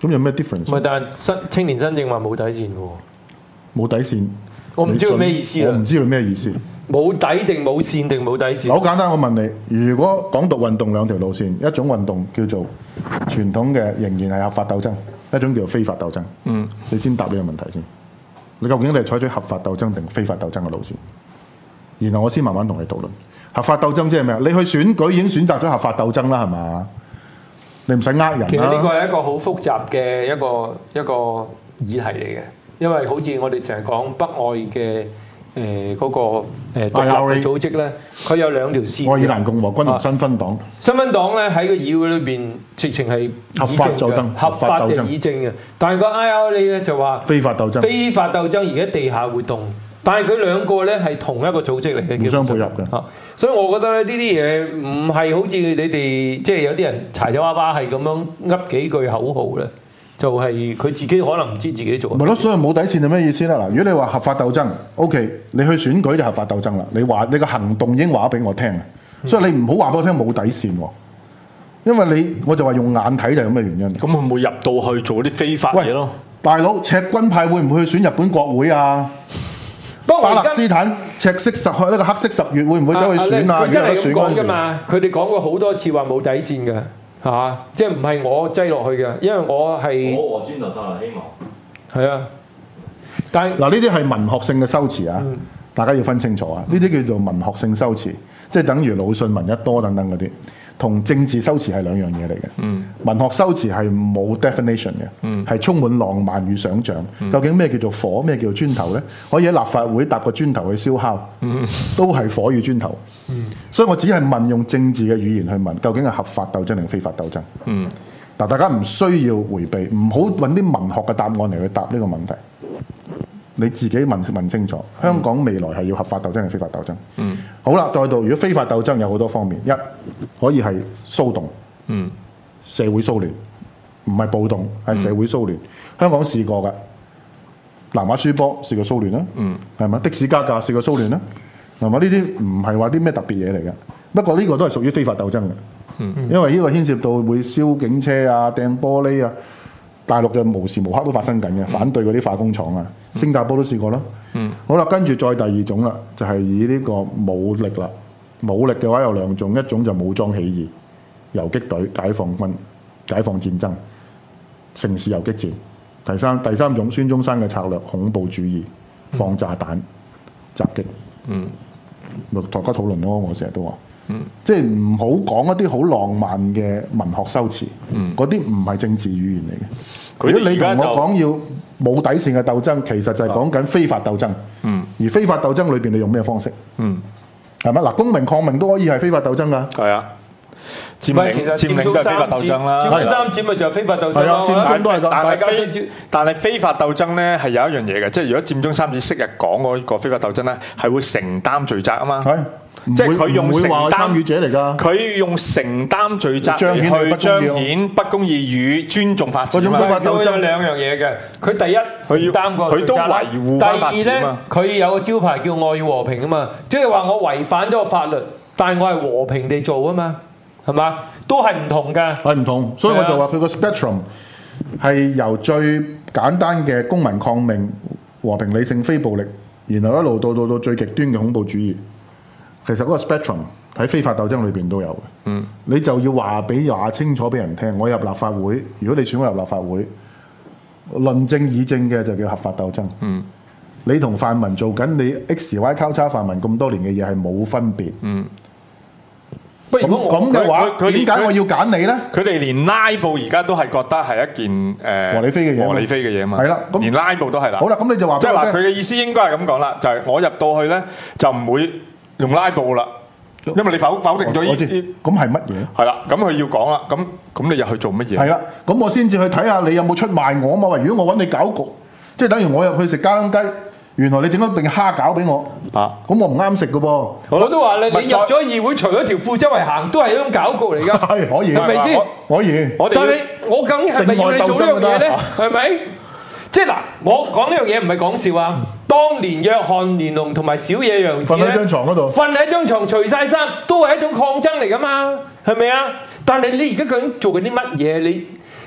咁有咩 difference？ 唔係，但係新青年新政話冇底線喎。 冇底線， 我唔知佢咩意思啊我唔知佢咩意思。 冇底定冇線定冇底線？ 好簡單，我問你，如果港獨運動兩條路線，一種運動叫做傳統嘅，仍然係合法鬥爭；一種叫做非法鬥爭。嗯，你先答呢個問題先。你究竟你係採取合法鬥爭定非法鬥爭嘅路線？然後我先慢慢同你討論。合法鬥爭即係咩啊？你去選舉已經選擇咗合法鬥爭啦，係嘛？你唔使呃人啦。 其實呢個係一個好複雜嘅一個一個議題嚟嘅，因為好似我哋成日講北愛嘅誒嗰個誒獨立嘅組織咧，佢有兩條線。愛爾蘭共和軍同新芬黨。新芬黨咧喺個議會裏邊直情係合法鬥爭， 合法嘅議政嘅，但係個 I R A 咧就話非法鬥爭。非法鬥爭而家地下活動。但係佢兩個咧係同一個組織嚟嘅， 互相配合嘅。 嚇，所以我覺得咧呢啲嘢唔係好似你哋即係有啲人柴咗娃娃係咁樣噏幾句口號咧，就係、是、佢自己可能唔知自己做。 咪咯，所以冇底線係咩意思咧？嗱，如果你話合法鬥爭 ，OK， 你去選舉就合法鬥爭啦。你話你個行動已經話俾我聽，嗯、所以你唔好話俾我聽冇底線喎。因為你我就話用眼睇就係咁嘅原因。 咁會唔會入到去做啲非法嘢咯？ 大佬，赤軍派會唔會去選日本國會啊？巴勒斯坦赤色十呢、呢個黑色十月會唔會走去選啊？ 佢真係咁講㗎嘛？佢哋講過好多次話冇底線㗎，係嘛？即係唔係我擠落去嘅，因為我係我和磚頭帶來希望。 係啊，但係嗱呢啲係文學性嘅修辭啊，嗯、大家要分清楚啊。呢啲叫做文學性修辭，即係等於魯迅、聞一多等等嗰啲。同政治修辭係兩樣嘢嚟嘅。嗯、文學修辭係冇 definition 嘅，係、嗯、充滿浪漫與想像。嗯、究竟咩叫做火？咩叫做磚頭呢？可以喺立法會搭個磚頭去燒烤，嗯、都係火與磚頭。嗯、所以我只係問用政治嘅語言去問，究竟係合法鬥爭定非法鬥爭？嗱、嗯，大家唔需要迴避，唔好揾啲文學嘅答案嚟去答呢個問題。你自己問問清楚，香港未來係要合法鬥爭定非法鬥爭？嗯，好啦，再到如果非法鬥爭有好多方面，一可以係騷動，嗯，社會騷亂，唔係暴動，係社會騷亂。嗯、香港試過㗎，南華書波試過騷亂啦，嗯，係咪？的士加價試過騷亂啦，係咪？呢啲唔係話啲咩特別嘢嚟嘅，不過呢個都係屬於非法鬥爭嘅，嗯，因為呢個牽涉到會燒警車啊、掟玻璃啊。大陸就無時無刻都發生緊嘅，反對嗰啲化工廠啊，嗯、新加坡都試過啦。嗯，好啦，跟住再第二種啦，就係、是、以呢個武力啦。武力嘅話有兩種，一種就武裝起義，游擊隊、解放軍、解放戰爭、城市游擊戰。第三第三種，孫中山嘅策略，恐怖主義，放炸彈、襲擊。嗯，咪大家討論咯，我成日都話。嗯，即係唔好講一啲好浪漫嘅文學修辭，嗰啲唔係政治語言嚟嘅。如果你同我講要冇底線嘅鬥爭，其實就係講緊非法鬥爭。嗯，而非法鬥爭裏邊你用咩方式？嗯，係咪嗱？公民抗命都可以係非法鬥爭㗎。係啊， 佔領佔領都係非法鬥爭啦。 佔三佔咪就係非法鬥爭咯。佔中都係咁。 但係但係非法鬥爭咧係有一樣嘢嘅，即係如果佔中三子昔日講嗰個非法鬥爭咧，係會承擔罪責啊嘛。係。即係佢用承擔參與者嚟㗎， 佢用承擔罪責去彰顯不公義與尊重法治嘛。 都有兩樣嘢嘅，佢第一承擔個罪責， 佢都維護翻法治啊嘛。 第二咧，佢有個招牌叫愛與和平啊嘛，即係話我違反咗個法律，但係我係和平地做啊嘛，係嘛？都係唔同㗎， 係唔同。所以我就話佢個 spectrum 係由最簡單嘅公民抗命、和平理性非暴力，然後一路到到到最極端嘅恐怖主義。其實嗰個 spectrum 喺非法鬥爭裏邊都有嘅，嗯、你就要話俾話清楚俾人聽。我入立法會，如果你選我入立法會，論政議政嘅就叫合法鬥爭。嗯、你同泛民做緊你 X Y 交叉泛民咁多年嘅嘢係冇分別。嗯，咁咁嘅話，點解我要揀你咧？ 佢哋連拉布而家都係覺得係一件誒、呃、 和理非嘅嘢， 和理非嘅嘢嘛。 係啦， 連拉布都係啦。 好啦，咁你就話即係話佢嘅意思應該係咁講啦，就係、是、我入到去咧就唔會用拉布啦，因為你否否定咗呢啲， 咁係乜嘢？ 係啦，咁佢要講啦，咁咁你又去做乜嘢？ 係啦，咁我先至去睇下你有冇出賣我啊嘛。如果我揾你搞局，即係等於我入去食家鄉雞，原來你整咗定蝦餃俾我，啊，咁我唔啱食噶噃。 我都話你，你入咗議會，除咗條褲周圍行，都係一種搞局嚟㗎。 係可以， 係咪先？ 可以。 但係我究竟係咪要你做呢樣嘢咧？係咪？即係嗱，我講呢樣嘢唔係講笑啊！當年約翰連儂同埋小野洋子咧， 瞓喺張床嗰度， 瞓喺張床除晒衫，都係一種抗爭嚟噶嘛，係咪啊？但係你而家究竟做緊啲乜嘢？你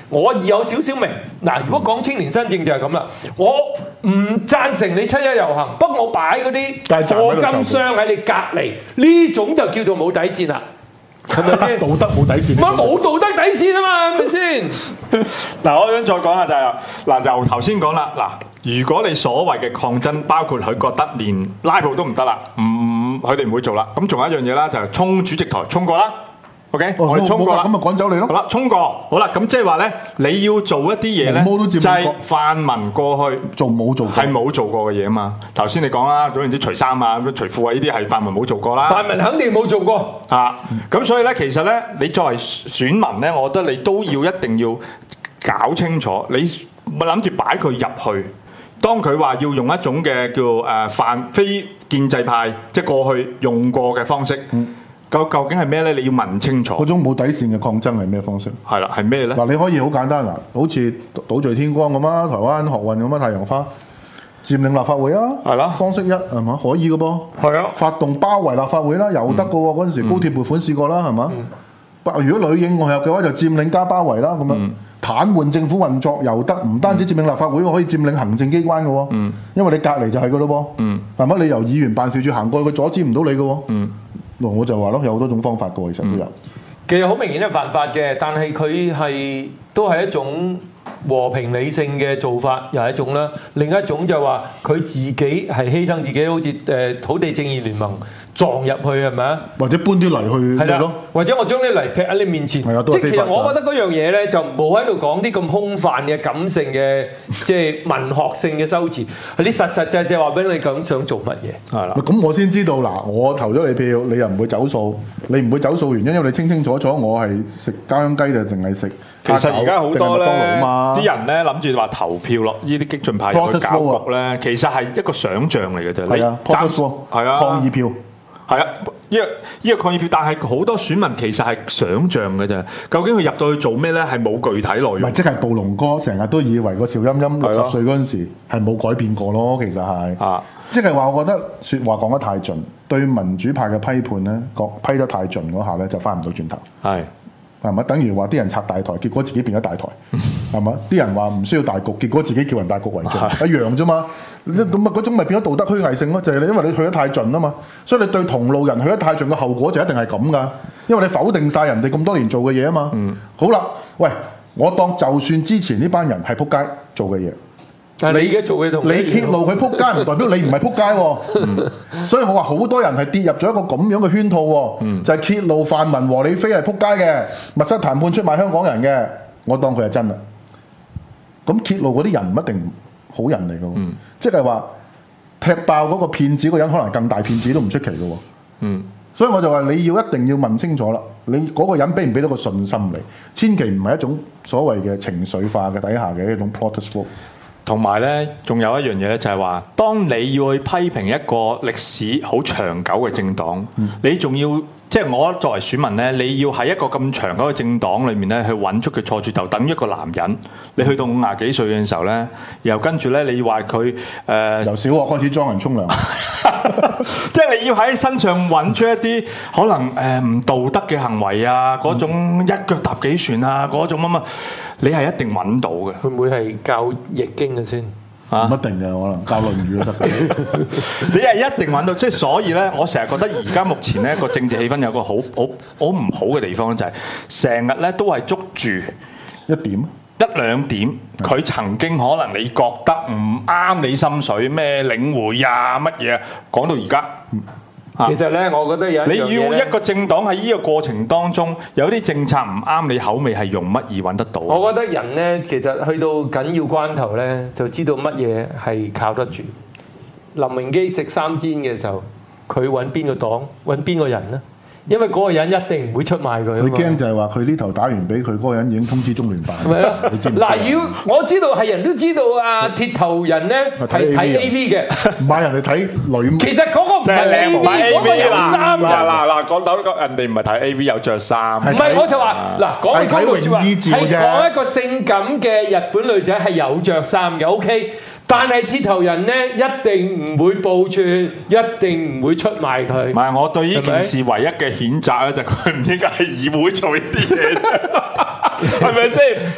我有少少明嗱，如果講青年新政就係咁啦，我唔贊成你七一遊行，不過我擺嗰啲課金箱喺你隔離，呢種就叫做冇底線啦，係咪先？ 道德冇底線。 乜冇道德底線啊嘛，係咪先？ 嗱，我想再講下就係、嗱，由頭先講啦，嗱，如果你所謂嘅抗爭，包括佢覺得連拉布都唔得啦，唔佢哋唔會做啦，咁仲有一樣嘢啦，就係衝主席台衝過啦。OK，、哦、我哋衝過啦， 咁咪趕走你咯。 好啦，衝過，好啦，咁即係話咧，你要做一啲嘢咧，就係泛民過去做冇做過， 係冇做過嘅嘢啊嘛。頭先你講啦，總言之除衫啊、除褲啊呢啲係泛民冇做過啦。 泛民肯定冇做過啊，咁所以咧，其實咧，你作為選民咧，我覺得你都要一定要搞清楚，你咪諗住擺佢入去。當佢話要用一種嘅叫誒泛非建制派，即係過去用過嘅方式。嗯究究竟係咩咧？你要問清楚。 嗰種冇底線嘅抗爭係咩方式？ 係啦，係咩咧？ 嗱，你可以好簡單嗱，好似倒序天光咁啊，台灣學運咁啊，太陽花佔領立法會啊， 係啦， 方式一係嘛，可以嘅噃。 係啊， 發動包圍立法會啦，又得嘅喎。嗰陣時高鐵撥款試過啦，係嘛？如果裏應外合嘅話，就佔領加包圍啦，咁樣癱瘓政府運作又得，唔單止佔領立法會，可以佔領行政機關嘅喎。因為你隔離就係嘅咯噃。係嘛？你由議員辦事處行過去，佢阻止唔到你嘅喎。我就話咯，有好多種方法嘅，其實都有。嗯、 其實好明顯係犯法嘅，但係佢係都係一種和平理性嘅做法，又係一種啦。另一種就係話佢自己係犧牲自己，好似誒土地正義聯盟撞入去係咪啊？ 或者搬啲泥去係咯， 或者我將啲泥劈喺你面前。即係其實我覺得嗰樣嘢咧，就冇喺度講啲咁空泛嘅感性嘅，即係文學性嘅修辭。係啲實實際際話俾你咁想做乜嘢。 係啦，咁我先知道嗱，我投咗你票，你又唔會走數，你唔會走數原因，因為你清清楚楚我係食家鄉雞定淨係食。 其實而家好多咧，啲人咧諗住話投票落呢啲激進派入去搞局咧，其實係一個想像嚟嘅啫。 係啊，係啊，抗議票。 係啊，呢個呢個抗議票，但係好多選民其實係想像嘅啫。究竟佢入到去做咩咧？係冇具體內容。唔係，即係暴龍哥成日都以為個邵音音六十歲嗰陣時係冇改變過咯。其實係啊，即係話我覺得説話講得太盡，對民主派嘅批判咧，講批得太盡嗰下咧，就翻唔到轉頭。係。係咪？等於話啲人拆大台，結果自己變咗大台，係咪？啲人話唔需要大局，結果自己叫人大局為重，一樣啫嘛。咁啊，嗰種咪變咗道德虛偽性咯，就係你因為你去得太盡啊嘛。所以你對同路人去得太盡嘅後果就一定係咁噶，因為你否定晒人哋咁多年做嘅嘢啊嘛。嗯、好啦，喂，我當就算之前呢班人係撲街做嘅嘢。 但係你而家做嘅同你揭露佢撲街，唔代表你唔係撲街喎。嗯、所以我話好多人係跌入咗一個咁樣嘅圈套喎，嗯、就係揭露泛民和理非係撲街嘅，密室談判出賣香港人嘅，我當佢係真啦。咁揭露嗰啲人唔一定好人嚟嘅喎，嗯、即係話踢爆嗰個騙子嗰個人可能更大騙子都唔出奇嘅喎。嗯、所以我就話你要一定要問清楚啦，你嗰個人俾唔俾到個信心你，千祈唔係一種所謂嘅情緒化嘅底下嘅一種 protest vote。 同埋咧，仲有一樣嘢咧，就係話，當你要去批評一個歷史好長久嘅政黨，嗯、你仲要即係我作為選民咧，你要喺一個咁長久嘅政黨裏面咧，去揾出佢錯處，就等於一個男人，你去到五廿幾歲嘅時候咧，又跟住咧，你話佢誒由小學開始裝人沖涼， 即係你要喺身上揾出一啲可能誒唔道德嘅行為啊，嗰種一腳踏幾船啊，嗰種乜乜。你係一定揾到嘅， 會唔會係教易經嘅先？ 唔一定嘅，可能教論語都得嘅。 你係一定揾到，即係所以咧，我成日覺得而家目前咧個政治氣氛有個好好好唔好嘅地方，就係成日咧都係捉住一點一兩點，佢曾經可能你覺得唔啱你心水，咩領會啊乜嘢，講到而家。 其實咧，我覺得有一樣嘢，你要一個政黨喺呢個過程當中，有啲政策唔啱你口味，係用乜而揾得到？ 我覺得人咧，其實去到緊要關頭咧，就知道乜嘢係靠得住。林榮基食三煎嘅時候，佢揾邊個黨，揾邊個人咧？因為嗰個人一定唔會出賣佢。 佢驚就係話佢呢頭打完俾佢，嗰個人已經通知中聯辦。係咪啊？ 嗱，如果我知道係人都知道啊，鐵頭人咧係睇 A V 嘅， 唔係人哋睇女。 其實嗰個唔係 A V，嗰個有衫嘅。 嗱嗱，講到人哋唔係睇 A V 有着衫。唔係，我就話嗱，講句講句説話，係講一個性感嘅日本女仔係有着衫嘅 ，OK。但係鐵頭人咧，一定唔會報串，一定唔會出賣佢。 唔係，我對呢件事唯一嘅譴責咧，就係佢唔應該喺議會做呢啲嘢，係咪先？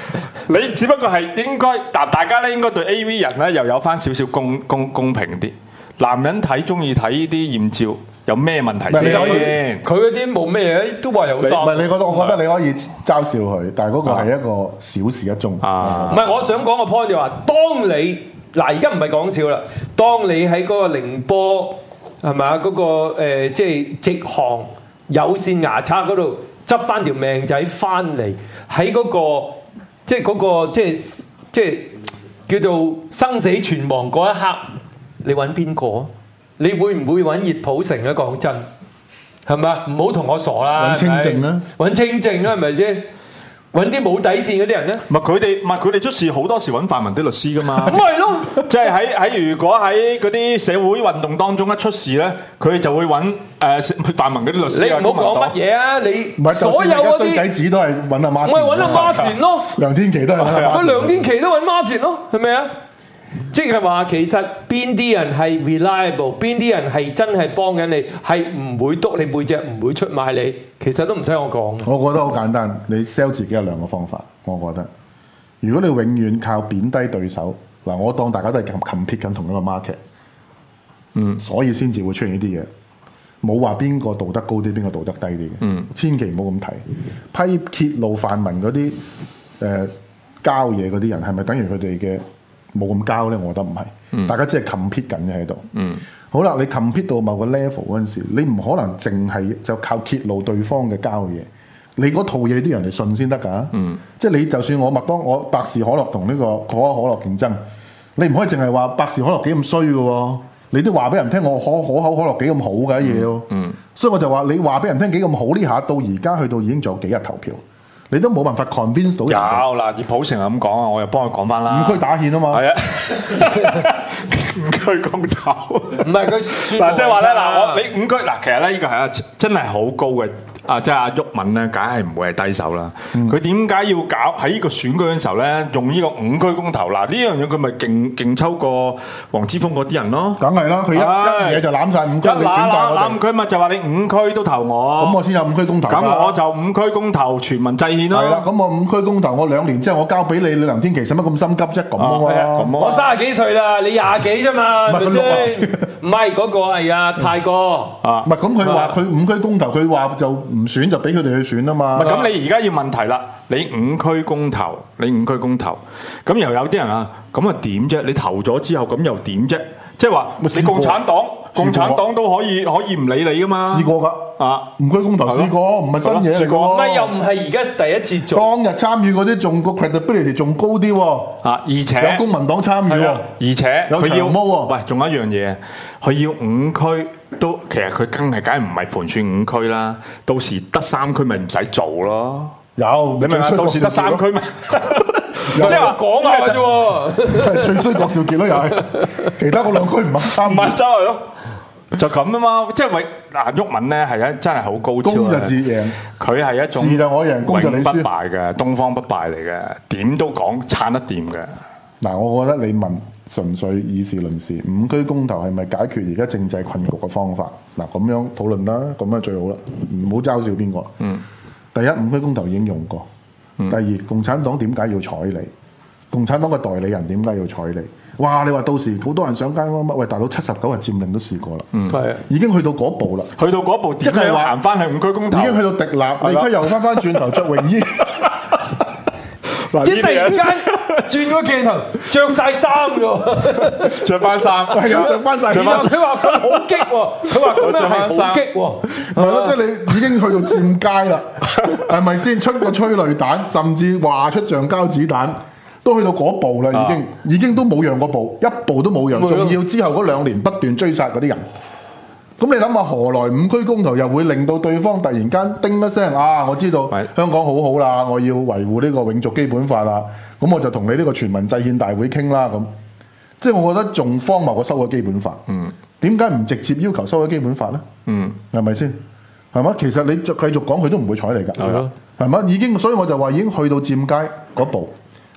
你只不過係應該嗱，大家咧應該對 A V 人咧又有翻少少公公公平啲。男人睇中意睇呢啲豔照，有咩問題先？ 佢嗰啲冇咩嘢，都話有衫。 唔係你覺得？我覺得你可以嘲笑佢，但係嗰個係一個小事一宗。 啊， 唔係，我想講個 point 就話，當你嗱而家唔係講笑啦，當你喺嗰個寧波係咪啊嗰個誒即係直航有線牙刷嗰度執翻條命仔翻嚟，喺嗰個即係嗰個即係即係叫做生死存亡嗰一刻。你揾邊個？你會唔會揾葉普成啊？講真，係咪啊？唔好同我傻啦！ 揾清靜啦， 揾清靜啦，係咪先？揾啲冇底線嗰啲人咧？ 唔係佢哋，唔係佢哋出事好多時揾泛民啲律師噶嘛。 咁係咯， 即係喺喺如果喺嗰啲社會運動當中一出事咧，佢哋就會揾誒泛民嗰啲律師。 你唔好講乜嘢啊！你唔係所有嗰衰仔啲子都係揾阿媽， 唔係揾阿馬田咯， 梁天琦都係揾阿馬田， 佢梁天琦都揾馬田咯，係咪啊？即係話其實邊啲人係 reliable， 邊啲人係真係幫緊你，係唔會督你背脊，唔會出賣你。其實都唔使我講。 我覺得好簡單，你 sell 自己有兩個方法。我覺得，如果你永遠靠貶低對手，嗱，我當大家都係 compete 緊同一個 market，嗯，所以先至會出現呢啲嘢。冇話邊個道德高啲，邊個道德低啲嘅，嗯，千祈唔好咁睇。批揭露泛民嗰啲誒交嘢嗰啲人，係咪等於佢哋嘅？冇咁交咧，我覺得唔係，嗯、大家只係 compete 緊嘅喺度。嗯、好啦，你 compete 到某個 level 嗰陣時，你唔可能淨係就靠揭露對方嘅交嘢，你嗰套嘢啲人嚟信先得㗎。嗯、即係你就算我麥當我百事可樂同呢個可口可樂競爭，你唔可以淨係話百事可樂幾咁衰嘅喎，你都話俾人聽我可可口可樂幾咁好嘅嘢喎。嗯嗯、所以我就話你話俾人聽幾咁好呢下，到而家去到已經仲有幾日投票。你都冇辦法 convince 到人。有嗱，葉普成係咁講啊，我又幫佢講翻啦。 五區打憲啊嘛。係啊，五區公投。 唔係佢嗱，即係話咧嗱，我你五區嗱，其實咧呢個係啊真係好高嘅啊，即係阿毓民咧，梗係唔會係低手啦。佢點解要搞喺呢個選舉嘅時候咧，用呢個五區公投嗱？呢樣嘢佢咪勁勁抽過黃之鋒嗰啲人咯？ 梗係啦，佢一一嘢就攬晒五區，你選曬我哋。 攬佢咪就話你五區都投我， 咁我先有五區公投。 咁我就五區公投全民制憲咯。 係啦，咁我五區公投，我兩年之後我交俾你，你梁天琦使乜咁心急啫？咁啊嘛， 我三十幾歲啦，你廿幾啫嘛，係咪先？唔係嗰個係啊泰哥啊，唔係咁佢話佢五區公投，佢話就唔選就俾佢哋去選啊嘛。 唔係咁，你而家要問題啦，你五區公投，你五區公投，咁又有啲人啊，咁啊點啫？你投咗之後，咁又點啫？即係話你共產黨，共產黨都可以可以唔理你噶嘛？ 試過㗎啊，五區公投試過，唔係新嘢嚟㗎。 唔係又唔係而家第一次做。 當日參與嗰啲仲個 credibility 仲高啲喎。 啊，而且有公民黨參與喎， 而且有長毛喎。 喂，仲有一樣嘢，佢要五區都，其實佢梗係梗係唔係盤算五區啦。到時得三區咪唔使做咯。 有你明唔明？到時得三區咪？即係話講下啫喎， 最衰郭兆傑咯，又係其他嗰兩區唔肯參與， 唔係周係咯，就咁啊嘛。即係為嗱毓民咧係一真係好高超， 公就自贏， 佢係一種自就我贏，公就你輸， 永不敗嘅東方不敗嚟嘅，點都講撐得掂嘅。 嗱，我覺得你問純粹以事論事，五區公投係咪解決而家政制困局嘅方法？嗱，咁樣討論啦，咁樣最好啦，唔好嘲笑邊個。嗯，第一五區公投已經用過。第二，共產黨點解要睬你？共產黨嘅代理人點解要睬你？哇！你話到時好多人上街乜乜？喂，大佬七十九日佔領都試過啦，嗯，係已經去到嗰步啦， 去到嗰步，即係話行翻去五區公投， 已經去到迪立，你而家又翻翻轉頭着泳衣， 即係突然間轉個鏡頭，着晒衫㗎， 着翻衫， 係啊，着翻晒衫。 佢話佢好激喎，佢話咁樣係好激喎， 係咯，即係你已經去到佔街啦，係咪先？出個催淚彈，甚至話出橡膠子彈，都去到嗰步啦，已經，已經都冇讓過步，一步都冇讓，仲要之後嗰兩年不斷追殺嗰啲人。咁你諗下，何來五區公投又會令到對方突然間叮一聲啊？我知道香港好好啦，我要維護呢個永續基本法啦，咁我就同你呢個全民制憲大會傾啦。咁即係我覺得仲荒謬過修改基本法。嗯，點解唔直接要求修改基本法呢？嗯，係咪先？係嘛？其實你繼續講佢都唔會睬你㗎。係咯，係嘛？已經，所以我就話已經去到佔街嗰步。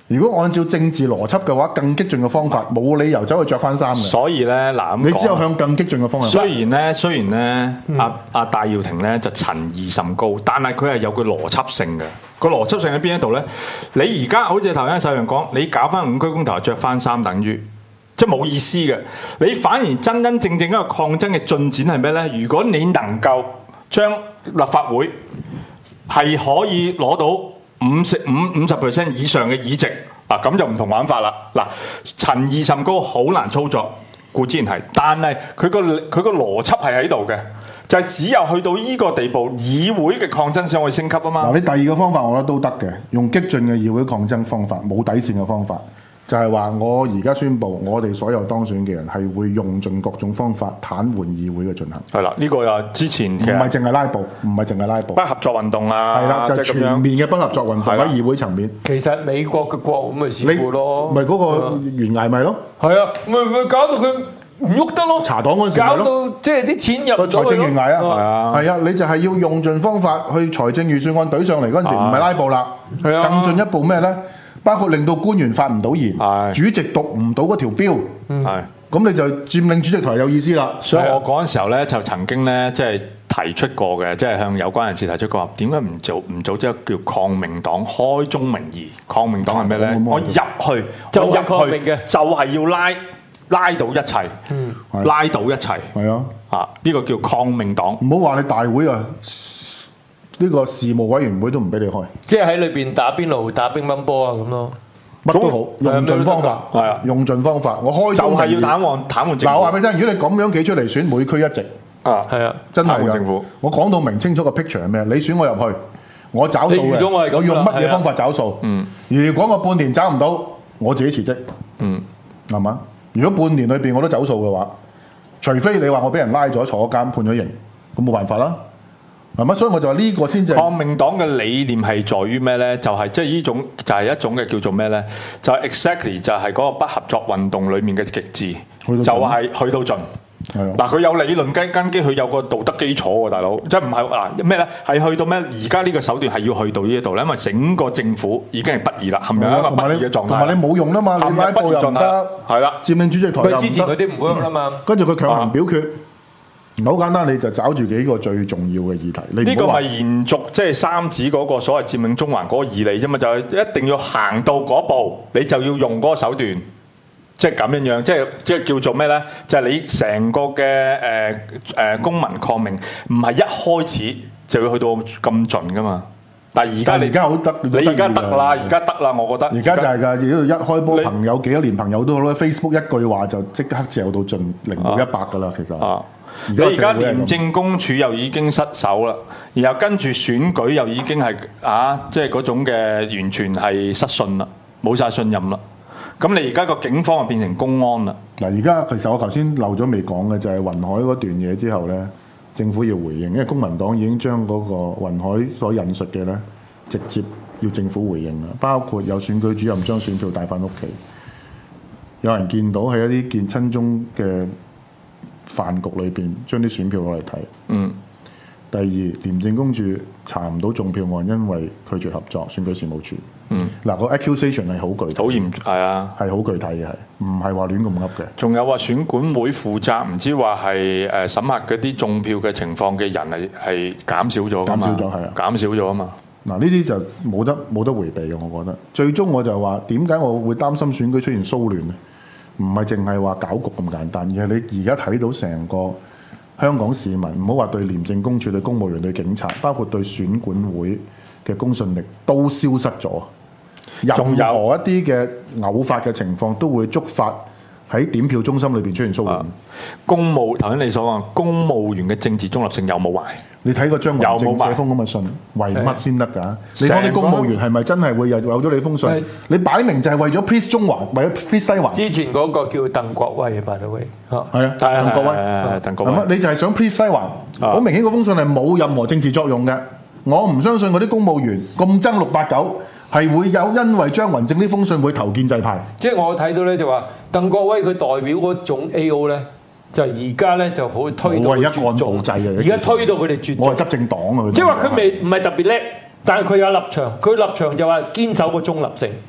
如果按照政治邏輯嘅話，更激進嘅方法冇理由走去着翻衫嘅。 所以咧嗱， 你只有向更激進嘅方向。 雖然咧，雖然咧，阿阿戴耀廷咧就陳義甚高，但係佢係有個邏輯性嘅。個邏輯性喺邊一度咧？你而家好似頭先細陽講，你搞翻五區公投着翻衫，等於即係冇意思嘅。你反而真真正正一個抗爭嘅進展係咩咧？如果你能夠將立法會係可以攞到五十五五十 percent 以上嘅議席，嗱咁就唔同玩法啦。嗱，陳義甚高好難操作，固之然係，但係佢個佢個邏輯係喺度嘅，就係、是、只有去到依個地步，議會嘅抗爭先可以升級啊嘛。 嗱，你第二個方法我覺得都得嘅，用激進嘅議會抗爭方法，冇底線嘅方法。就係話，我而家宣布，我哋所有當選嘅人係會用盡各種方法癱瘓議會嘅進行。 係啦，呢、這個又之前唔係淨係拉布，唔係淨係拉布， 不合作運動啊， 係啦，就係、全面嘅不合作運動喺議會層面。 其實美國嘅國會咪試過咯， 咪嗰個懸崖咪咯， 係啊，咪咪搞到佢唔喐得咯。 查黨嗰陣時咪咯， 搞到即係啲錢入財政懸崖啊， 係啊， 係啊，你就係要用盡方法去財政預算案懟上嚟嗰陣時，唔係拉布啦， 係啊， 更進一步咩咧？包括令到官員發唔到言，主席讀唔到嗰條標， 係咁你就佔領主席台有意思啦。 所以我嗰陣時候咧就曾經咧即係提出過嘅，即係向有關人士提出過，點解唔做唔組織叫抗命黨開宗明義？抗命黨係咩咧？我入去就我入抗命嘅， 就係要拉拉到一切， 嗯， 拉到一切， 係啊， 啊呢個叫抗命黨。 唔好話你大會啊！呢個事務委員會都唔俾你開， 即係喺裏邊打邊爐、打乒乓波啊咁咯， 乜都好，用盡方法， 係啊， 用盡方法，我開就係要癱瘓癱瘓政府。 嗱，我話俾你聽，如果你咁樣企出嚟選每區一席， 啊， 係啊， 真係政府。 我講到明清楚個 picture 係咩？你選我入去，我找數嘅， 我我用乜嘢方法找數？嗯，如果我半年找唔到，我自己辭職。 嗯， 係嘛？如果半年裏邊我都走數嘅話，除非你話我俾人拉咗坐監判咗刑，咁冇辦法啦。係咪？所以我就話呢個先至抗命黨嘅理念係在於咩咧？就係即係呢種就係、是、一種嘅叫做咩咧？就係、是、exactly 就係嗰個不合作運動裡面嘅極致，就係去到盡。嗱，佢有理論根根基，佢有個道德基礎喎，大佬，即係唔係嗱咩咧？係去到咩？而家呢個手段係要去到呢一度咧，因為整個政府已經係不義啦，陷入一個不義嘅狀態。同埋你冇用啦嘛，你拉布又唔得，係啦，佔領主席台又唔得。 之前嗰啲唔 work 啦嘛， 跟住佢強行表決。好簡單，你就找住幾個最重要嘅議題。 呢個咪延續即係三子嗰個所謂佔領中環嗰個義理啫嘛，就係、是、一定要行到嗰步，你就要用嗰個手段，即係咁樣樣，即係即係叫做咩咧？就係、是、你成個嘅誒誒公民抗命，唔係一開始就要去到咁盡噶嘛。但係而家你而家好得， 你而家得啦，而家得啦，我覺得。 而家就係㗎，如果一開波朋友幾多年朋友都好啦 ，Facebook 一句話就即刻嚼到盡零到一百㗎啦，其實。 啊你而家廉政公署又已經失守啦，然後跟住選舉又已經係啊，即係嗰種嘅完全係失信啦，冇晒信任啦。咁你而家個警方就變成公安啦。 嗱，而家其實我頭先漏咗未講嘅就係雲海嗰段嘢之後咧，政府要回應，因為公民黨已經將嗰個雲海所引述嘅咧，直接要政府回應啦。包括有選舉主任將選票帶翻屋企，有人見到喺一啲見親中嘅飯局裏邊將啲選票攞嚟睇。嗯。第二，廉政公署查唔到中票案，因為拒絕合作選舉事務處。嗯。嗱，個 accusation 係好具體， 好嚴係啊， 係好具體嘅，係唔係話亂咁噏嘅？ 仲有話選管會負責，唔知話係誒審核嗰啲中票嘅情況嘅人係係減少咗㗎嘛？ 減少咗係啊， 減少咗啊嘛。 嗱，呢啲就冇得冇得迴避嘅，我覺得。最終我就話點解我會擔心選舉出現騷亂咧？唔係淨係話搞局咁簡單，而係你而家睇到成個香港市民，唔好話對廉政公署、對公務員、對警察，包括對選管會嘅公信力都消失咗。任何一啲嘅偶發嘅情況都會觸發喺點票中心裏邊出現騷亂。啊、 公務頭先你所講，公務員嘅政治中立性有冇壞？ 你睇個張雲正寫封咁嘅信，為乜先得㗎？你講啲公務員係咪真係會有有咗你封信？你擺明就係為咗 please 中環，為咗 please 西環。之前嗰個叫鄧國威，by the way，係啊，鄧國威， 鄧國威。 係乜？你就係想 please 西環？好明顯，嗰封信係冇任何政治作用嘅。我唔相信嗰啲公務員咁憎六八九，係會有因為張雲正呢封信會投建制派。 即係我睇到咧就話，鄧國威佢代表嗰種 A O 咧。就而家咧就好推到佢絕種，而家推到佢哋絕種。 我係執政黨啊！ 即係話佢未唔係特別叻，但係佢有立場，佢立場就話堅守個中立性。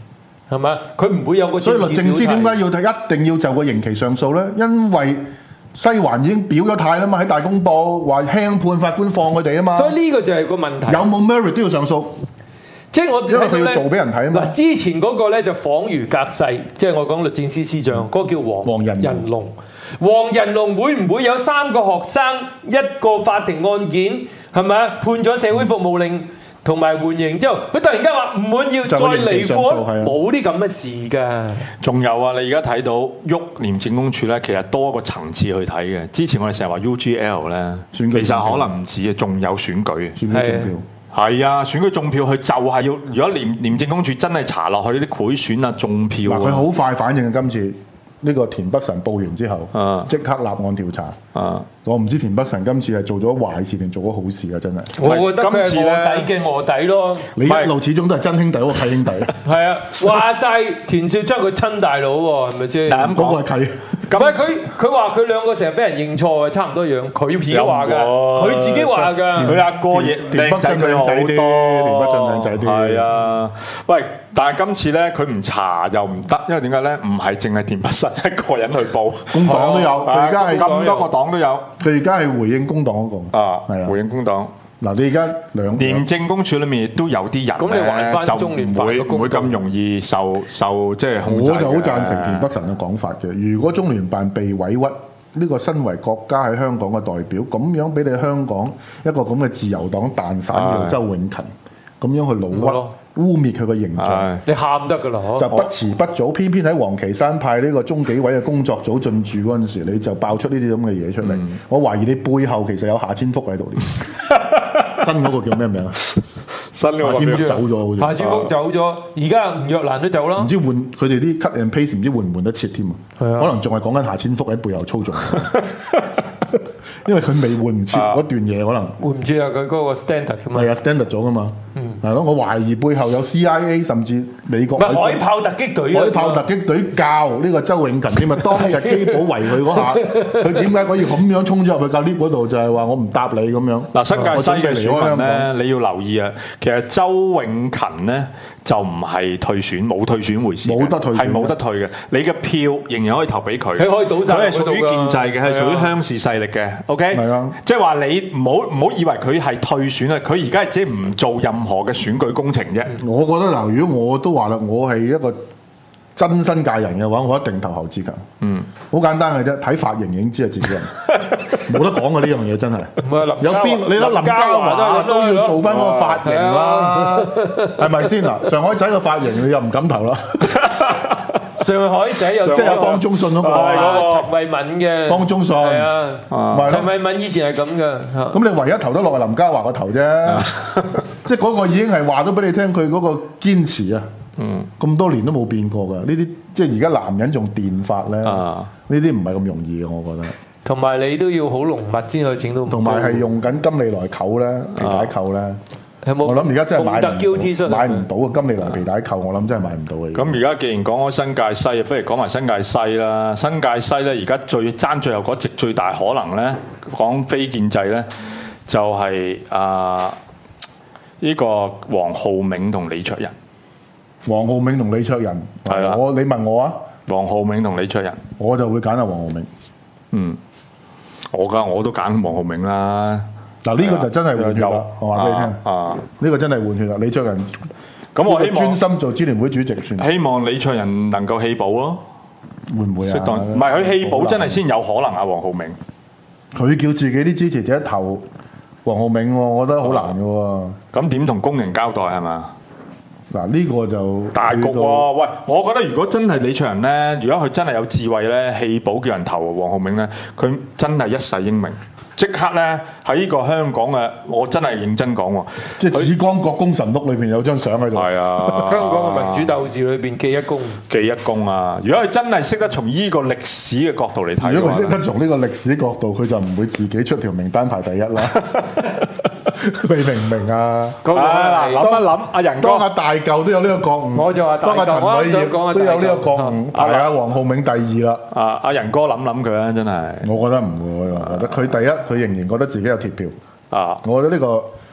係咪？佢唔會有個所以律政司點解要要一定要就個刑期上訴咧？因為西環已經表咗態啦嘛，喺大公報話輕判法官放佢哋啊嘛。 所以呢個就係個問題。 有冇 merit 都要上訴， 即係我因為佢要做俾人睇啊嘛。 嗱，之前嗰個咧就恍如隔世，即係我講律政司司長嗰、嗯、個叫黃黃仁仁龍。黃仁龍會唔會有三個學生一個法庭案件係咪啊？判咗社會服務令同埋緩刑之後，佢突然間話唔滿意再嚟過，冇啲咁嘅事㗎。 仲有啊，你而家睇到喐廉政公署咧，其實多一個層次去睇嘅。之前我哋成日話 U G L 咧，其實可能唔止啊，仲有選舉。 選舉中票係啊，選舉中票佢就係要，如果廉廉政公署真係查落去啲賄選啊、中票啊， 佢好快反應啊！今次呢個田北辰報完之後，即、啊、刻立案調查。啊、我唔知田北辰今次係做咗壞事定做咗好事啊！真係， 我覺得佢係臥底嘅臥底咯。 你一路始終都係真兄弟嗰個契兄弟。 係啊，話晒田少章佢親大佬喎，係咪先？ 咁嗰個係契。 咁啊，佢佢話佢兩個成日俾人認錯嘅，差唔多樣。佢自己話㗎，佢自己話㗎。佢阿哥亦靚仔佢好多，田北俊靚仔啲。係啊，喂！但係今次咧，佢唔查又唔得，因為點解咧？唔係淨係田北辰一個人去報， 工黨都有。佢而家係咁多個黨都有。 佢而家係回應工黨嗰個。啊，係啊， 回應工黨。 嗱，你而家兩廉政公署裏面亦都有啲人咧，就唔會唔會咁容易受受即係控制嘅。 我就好贊成田北辰嘅講法嘅。如果中聯辦被委屈，呢個身為國家喺香港嘅代表，咁樣俾你香港一個咁嘅自由黨蛋散叫周永勤，咁樣去誣屈污蔑佢嘅形象， 你喊得㗎啦！ 就不遲不早，偏偏喺黃岐山派呢個中紀委嘅工作組進駐嗰陣時，你就爆出呢啲咁嘅嘢出嚟。嗯、我懷疑你背後其實有夏千福喺度。新嗰個叫咩名啊？ 新嗰個夏千福走咗，好似夏千福走咗，而家吳若蘭都走啦。 唔知換佢哋啲 cut and paste 唔知換唔換得切添啊？可能仲係講緊夏千福喺背後操縱。因為佢未換唔切嗰段嘢，可能換唔切啊！佢嗰個 standard 㗎嘛， 係啊 standard 咗㗎嘛，係咯。我懷疑背後有 C I A 甚至美國海豹突擊隊， 海豹突擊隊教呢個周永勤添啊！當日基保圍佢嗰下，佢點解可以咁樣衝咗入去架 lift 嗰度？就係話我唔答你咁樣。 嗱，新界西嘅選民咧，你要留意啊！其實周永勤咧就唔係退選，冇退選回事， 冇得退， 係冇得退嘅。你嘅票仍然可以投俾佢， 佢可以倒晒， 佢係屬於建制嘅，係屬於鄉事勢力嘅。O K，係啊，即係話你唔好唔好以為佢係退選啊！佢而家係只係唔做任何嘅選舉工程啫。 我覺得嗱，如果我都話啦，我係一個真新界人嘅話，我一定投侯志強。嗯，好簡單嘅啫，睇髮型已經知係自己人，冇得講嘅呢樣嘢真係。有邊你睇林家華都要做翻嗰個髮型啦，係咪先嗱？上海仔嘅髮型你又唔敢投啦。 上海仔又即係有方中信嗰個， 陳慧敏嘅方中信係啊，陳慧敏以前係咁嘅。 咁你唯一投得落係林家華個頭啫，即係嗰個已經係話咗俾你聽，佢嗰個堅持啊，咁多年都冇變過㗎。呢啲即係而家男人仲電髮咧，呢啲唔係咁容易嘅，我覺得。 同埋你都要好濃密先可以整到。 同埋係用緊金利來扣咧，皮帶扣咧。我諗而家真係買唔買唔到啊！金利來皮帶扣，我諗真係買唔到嘅。 咁而家既然講開新界西，不如講埋新界西啦。新界西咧，而家最爭最後嗰席最大可能咧，講非建制咧，就係啊呢個黃浩銘同李卓人。 黃浩銘同李卓人係啦，我你問我啊？ 黃浩銘同李卓人， 我就會揀阿黃浩銘。 嗯，我噶我都揀黃浩銘啦。 嗱，呢個就真係換血啦！我話俾你聽，啊，呢個真係換血啦！李卓人，咁我希望專心做支聯會主席算。希望李卓人能夠棄保咯，會唔會啊？適當唔係佢棄保真係先有可能啊！黃浩銘，佢叫自己啲支持者投黃浩銘，我覺得好難嘅喎。咁點同公營交代係嘛？嗱，呢個就大局喎。喂，我覺得如果真係李卓人咧，如果佢真係有智慧咧，棄保叫人投黃浩銘咧，佢真係一世英名。即刻咧喺呢個香港嘅，我真係認真講喎，即係紫光閣功臣錄裏邊有張相喺度。係啊，香港嘅民主鬥士裏邊記一功，記一功啊！如果佢真係識得從呢個歷史嘅角度嚟睇，如果佢識得從呢個歷史角度，佢就唔會自己出條名單排第一啦。你明唔明啊？嗱，諗一諗，阿仁哥，當阿大嚿都有呢個覺悟，我就話當阿陳偉業都有呢個覺悟，係啊，黃浩銘第二啦。啊，阿仁哥諗諗佢啊，真係。我覺得唔會，我覺得佢第一，佢仍然覺得自己有鐵票。啊，我覺得呢個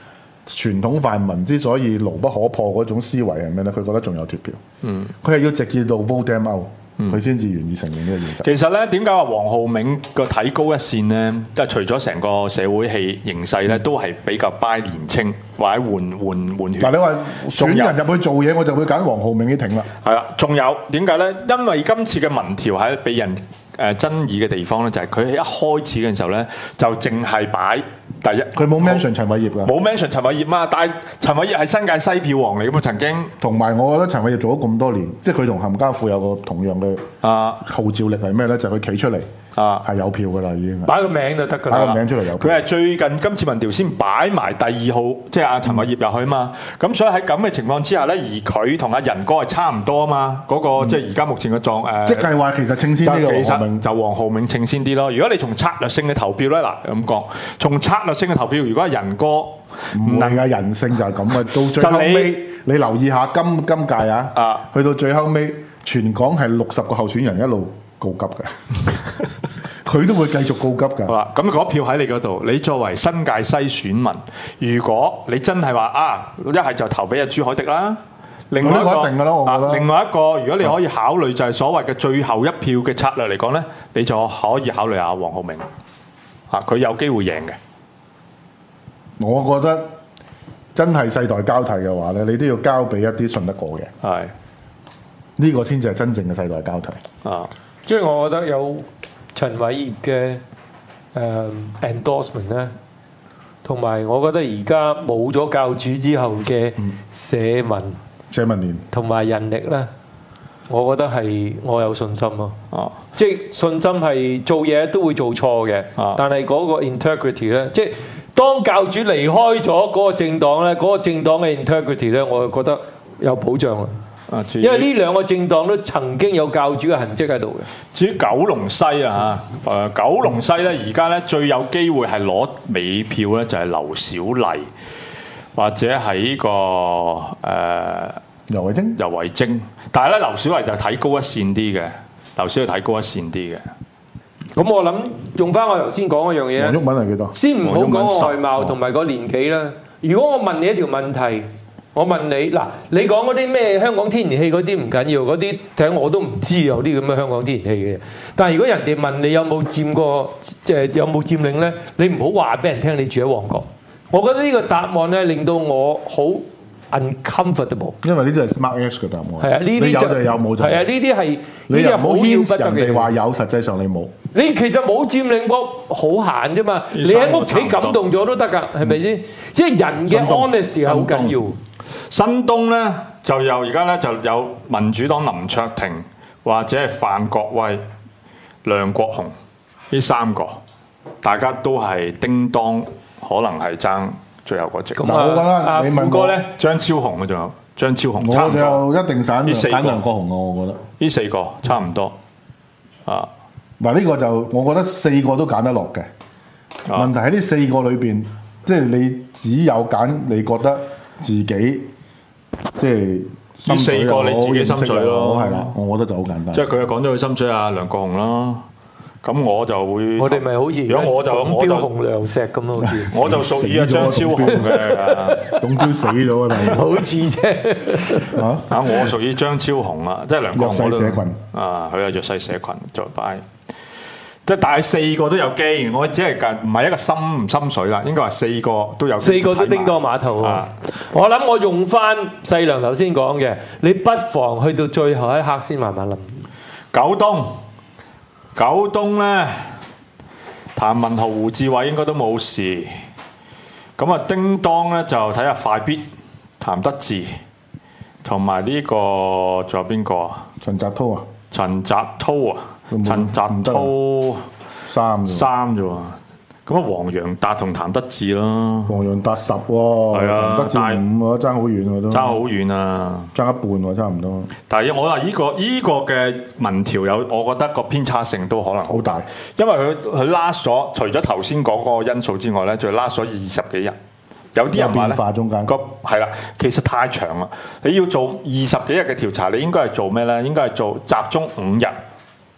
傳統泛民之所以牢不可破嗰種思維係咩咧？佢覺得仲有脫票，嗯，佢係要直至到 vote them out，佢先至願意承認呢個現實。 其實咧，點解話黃浩銘個睇高一線咧？即係除咗成個社會氣形勢咧，都係比較 buy 年青或者換換換血。 嗱，你話選人入去做嘢，我就會揀黃浩銘啲挺啦。 係啦，仲有點解咧？因為今次嘅民調喺被人誒、呃、爭議嘅地方咧，就係佢喺一開始嘅時候咧，就淨係擺第一， 佢冇 mention 陳偉業㗎， 冇 mention 陳偉業嘛。但係陳偉業係新界西票王嚟㗎嘛，曾經。 同埋我覺得陳偉業做咗咁多年，即係佢同冚家富有個同樣嘅啊號召力係咩咧？就係佢企出嚟。 啊， 係有票㗎啦，已經擺個名就得㗎啦。 擺個名出嚟有票。 佢係最近今次民調先擺埋第二號，即係阿陳偉業入去嘛。咁、嗯、所以喺咁嘅情況之下咧，而佢同阿仁哥係差唔多啊嘛。嗰、那個、嗯、即係而家目前嘅狀誒。即係話其實稱先啲嘅黃浩銘就黃浩銘稱先啲咯。如果你從策略性嘅投票咧，嗱咁講，從策略性嘅投票，如果係仁哥唔係啊，人性就係咁啊。到最後尾，你，你留意下今今屆啊，啊去到最後尾，全港係六十個候選人一路告急嘅。佢都會繼續告急㗎。 好啦，咁嗰票喺你嗰度，你作為新界西選民，如果你真係話啊，一係就投俾阿朱凱廸啦。另外一個一定㗎啦，我覺得、 啊。另外一個，如果你可以考慮就係所謂嘅最後一票嘅策略嚟講咧，你就可以考慮下黃浩銘。啊，佢有機會贏嘅。 我覺得真係世代交替嘅話咧，你都要交俾一啲信得過嘅。 係。 呢、這個先至係真正嘅世代交替。 啊，即係我覺得有陳偉業嘅誒 endorsement 咧，同埋我覺得而家冇咗教主之後嘅社民、 社民連同埋人力咧，我覺得係我有信心咯。 哦、啊， 即係信心係做嘢都會做錯嘅，啊、但係嗰個 integrity 咧，即係當教主離開咗嗰個政黨咧，嗰、嗰個政黨嘅 integrity 咧，我就覺得有保障啦。因為呢兩個政黨都曾經有教主嘅痕跡喺度嘅。 至於九龍西啊嚇，誒九龍西咧，而家咧最有機會係攞尾票咧，就係劉小麗或者係呢、這個誒游蕙禎。 游蕙禎，但係咧劉小麗就睇高一線啲嘅，劉小麗睇高一線啲嘅。 咁我諗用翻我頭先講嗰樣嘢， 黃毓民係幾多？ 先唔好講外貌同埋個年紀啦。如果我問你一條問題。我問你嗱，你講嗰啲咩香港天然氣嗰啲唔緊要，嗰啲睇我都唔知有啲咁嘅香港天然氣嘅。但係如果人哋問你有冇佔過，即係有冇佔領咧，你唔好話俾人聽你住喺旺角。我覺得呢個答案咧令到我好 uncomfortable。因為呢啲係 smart ass 嘅答案。係啊，呢啲就係有冇就係啊，呢啲係呢啲係好要不得嘅。人哋話有，實際上你冇。你其實冇佔領過，好閒啫嘛。你喺屋企感動咗都得㗎，係咪先？即係人嘅 honesty 係好緊要。 新東咧就有而家咧就有民主黨林卓廷或者係范國威、梁國雄呢三個，大家都係叮當，可能係爭最後嗰席。 咁我覺得你問哥咧，張超雄嘅仲有張超雄， 我就一定揀揀梁國雄嘅，我覺得呢四個差唔多。啊， 嗱呢個就我覺得四個都揀得落嘅。啊、問題喺呢四個裏邊，即係你只有揀你覺得自己。即係呢四個你自己心水咯， 係啦，我覺得就好簡單。 即係佢又講咗佢心水啊，梁國雄啦。咁我就會， 我哋咪好似，如果我就我就紅梁石咁咯，好似。 我就屬於阿張超雄嘅， 董彪死咗啊！但係好似啫。 嚇啊！我屬於張超雄啊，即係梁國雄。 弱勢社群啊，佢係弱勢社群再擺。即係但係四個都有機，我只係近唔係一個深唔深水啦，應該話四個都有。 四個都叮當碼頭啊！我諗我用翻細良頭先講嘅，你不妨去到最後一刻先慢慢諗。 九東，九東咧，譚文豪、胡志偉應該都冇事。咁啊，叮當咧就睇下快必、譚德志，同埋呢個仲有邊個啊？ 陳澤滔啊？ 陳澤滔啊？陳澤滔三三啫喎，咁啊黃洋達同譚德志咯， 黃洋達十喎，係啊，譚德志五喎，爭好遠喎都， 爭好遠啊， 爭一半喎，差唔多。 但係我話依個依個嘅民調有，我覺得個偏差性都可能好大，因為佢佢 last 咗，除咗頭先講嗰個因素之外咧，仲 last 咗二十幾日。有啲人話咧， 中間個係啦，其實太長啦。你要做二十幾日嘅調查，你應該係做咩咧？應該係做集中五日。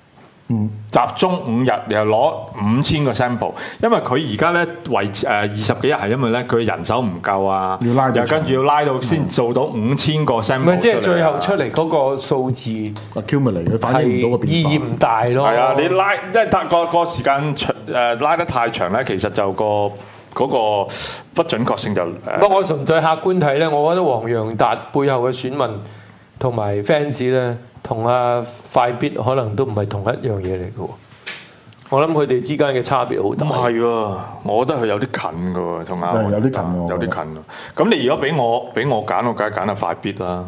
嗯，集中五日，然後攞五千個 sample，因為佢而家咧維誒二十幾日係因為咧佢人手唔夠啊， 要拉到又跟住要拉到先做到五千個 sample， 唔係即係最後出嚟嗰個數字 accumulate 佢反映唔到個係意變化。 義唔大咯。 係啊，你拉即係個個時間長誒拉得太長咧，其實就個嗰個不準確性就誒。 不過我純粹客觀睇咧，我覺得黃洋達背後嘅選民同埋 fans 咧，同阿快必可能都唔係同一樣嘢嚟嘅喎。我諗佢哋之間嘅差別好唔大。 係喎，我覺得佢有啲近嘅喎，同阿係有啲近喎有啲近喎。咁你如果俾我俾我揀，我梗係揀阿快必啦，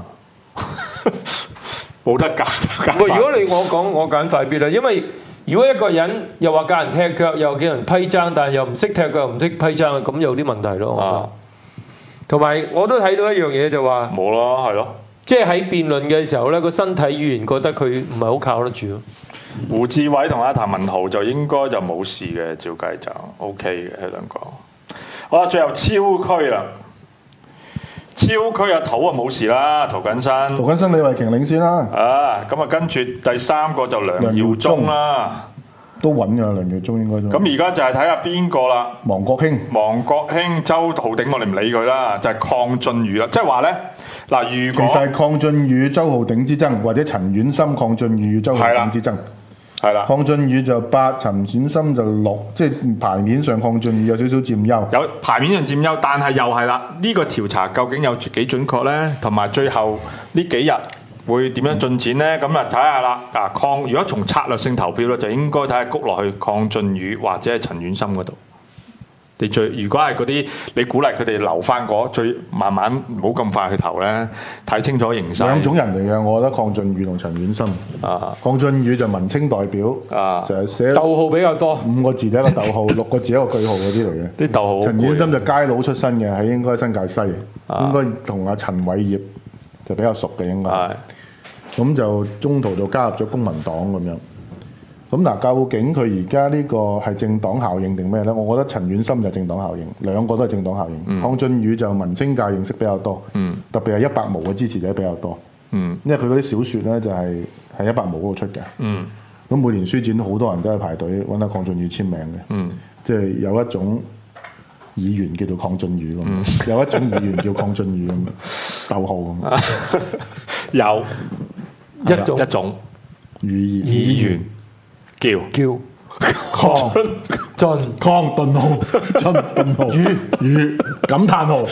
冇得揀。揀喂，如果快必你我講，我揀快必啦，因為如果一個人又話教人踢腳，又叫人批爭，但係又唔識踢腳，又唔識批爭，咁有啲問題咯。我覺得啊同埋我都睇到一樣嘢就話， 冇咯，係咯。 即係喺辯論嘅時候咧，個身體語言覺得佢唔係好靠得住咯。 胡志偉同阿譚文豪就應該就冇事嘅，照計就 O K 嘅呢兩個。好啦，最後超區啦，超區阿土啊冇事啦，涂謹申。 涂謹申李慧瓊領先啦， 啊，咁啊跟住第三個就梁耀忠啦。 都穩㗎，梁耀忠應該都。 咁而家就係睇下邊個啦。 王國興王國興、周浩鼎，我哋唔理佢啦，就係、鄺俊宇啦。即係話咧，嗱，如其果實係鄺俊宇、周浩鼎之爭，或者陳婉心、鄺俊宇與周浩鼎之爭。 係啦， 鄺俊宇就八，陳婉心就六，即係牌面上鄺俊宇有少少佔優。 有牌面上佔優，但係又係啦，呢、個調查究竟有幾準確咧？同埋最後呢幾日會點樣進展咧？咁啊睇下啦。嗱，鄺如果從策略性投票咧，就應該睇下谷落去鄺俊宇或者係陳婉心嗰度。你最如果係嗰啲你鼓勵佢哋留翻嗰最慢慢唔好咁快去投咧，睇清楚形勢。 兩種人嚟嘅，我覺得鄺俊宇同陳婉心。 啊鄺俊宇就文青代表， 啊就係寫逗號比較多。 五個字一個逗號，六個字一個句號嗰啲嚟嘅。 啲逗號好陳婉心攰。 就街佬出身嘅，喺應該新界西， 啊應該同阿陳偉業就比較熟嘅應該。 係咁就中途就加入咗公民黨咁樣。咁嗱，究竟佢而家呢個係政黨效應定咩咧？我覺得陳婉心就係政黨效應，兩個都係政黨效應。鄺俊宇就文青界認識比較多， 嗯特別係一百毛嘅支持者比較多。 嗯因為佢嗰啲小説咧就係喺一百毛嗰度出嘅。 嗯咁每年書展好多人都係排隊揾阿鄺俊宇簽名嘅。 嗯即係有一種議員叫做鄺俊宇咁， 嗯有一種議員叫鄺俊宇咁，逗號咁。 有一種一種語言議員叫叫鄺進鄺頓號進頓號語語感嘆號。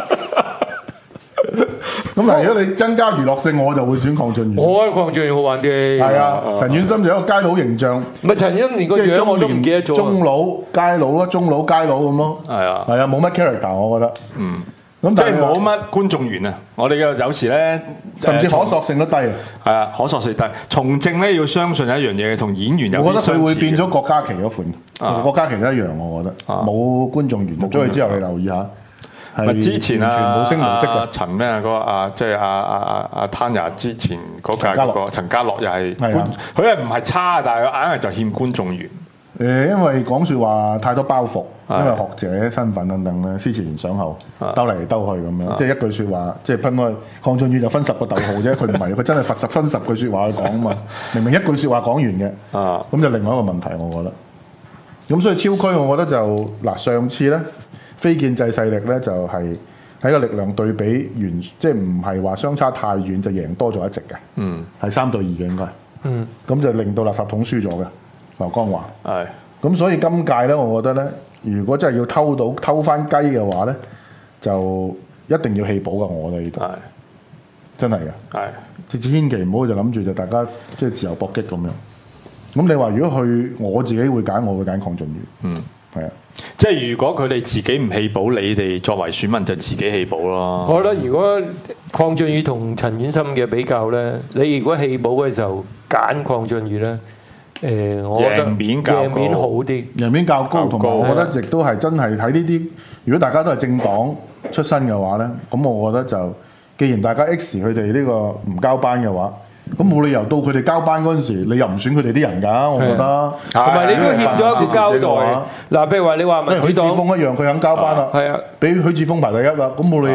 咁嗱，如果你增加娛樂性，我就會選鄺俊宇。 我覺得鄺俊宇好玩啲。 係啊，陳婉心就一個街佬形象， 唔係陳欣連個即係樣我都唔記得咗。 中佬街佬啦，中佬街佬咁咯。 係啊係啊，冇乜 character，我覺得。 嗯， 咁即係但係冇乜觀眾緣啊！我哋嘅有時咧， 甚至可誒塑性都低啊！ 係啊，可塑性低。從政咧要相信一樣嘢，同演員有我覺得佢會啲相似嘅變咗郭嘉琪嗰款， 啊郭嘉琪都一樣，我覺得啊冇觀眾緣。入咗去之後，你留意下，係咪之前完全啊， 冇聲無息啊嘅。 陳咩啊嗰個啊，即係啊啊啊啊 Tanya 之前嗰屆陳家樂嗰個陳家樂又係係啊觀，佢係唔係差，但係佢硬係就欠觀眾緣。 誒，因為講説話太多包袱，因係為學者身份等等咧，思前想後，兜嚟兜去咁樣，即係一句説話，即係分開。鄺俊宇就分十個逗號啫，佢唔係，佢真係分十分十句説話去講啊嘛。明明一句説話講完嘅， 啊咁就另外一個問題，我覺得。咁所以超區，我覺得就嗱，上次咧非建制勢力咧就係喺個力量對比完，即係唔係話相差太遠就贏多咗一席嘅， 嗯， 係三對二嘅應該。 嗯， 咁就令到垃圾桶輸咗嘅劉江華。 係咁所以今屆咧，我覺得咧，如果真係要偷到偷翻雞嘅話咧，就一定要棄保嘅。我哋呢度係真係嘅， 係即係千祈唔好就諗住就大家即係自由搏擊咁樣。咁你話如果去我自己會揀，我會揀鄺俊宇。 嗯。 係啊， 即係如果佢哋自己唔棄保，你哋作為選民就自己棄保咯。 我覺得如果鄺俊宇同陳婉心嘅比較咧，你如果棄保嘅時候揀鄺俊宇咧，誒、我覺得贏面較高贏面好啲。 人面較高，同埋較高我覺得亦都係真係睇呢啲。如果大家都係政黨出身嘅話咧，咁我覺得就既然大家 X 佢哋呢個唔交班嘅話，咁冇理由到佢哋交班嗰陣時，你又唔選佢哋啲人㗎。我覺得。 同埋你都欠咗一個交代。 係嗱，譬如話你話因為許智民主黨峰一樣，佢肯交班啦， 係啊， 俾許智峰排第一啦，咁冇理由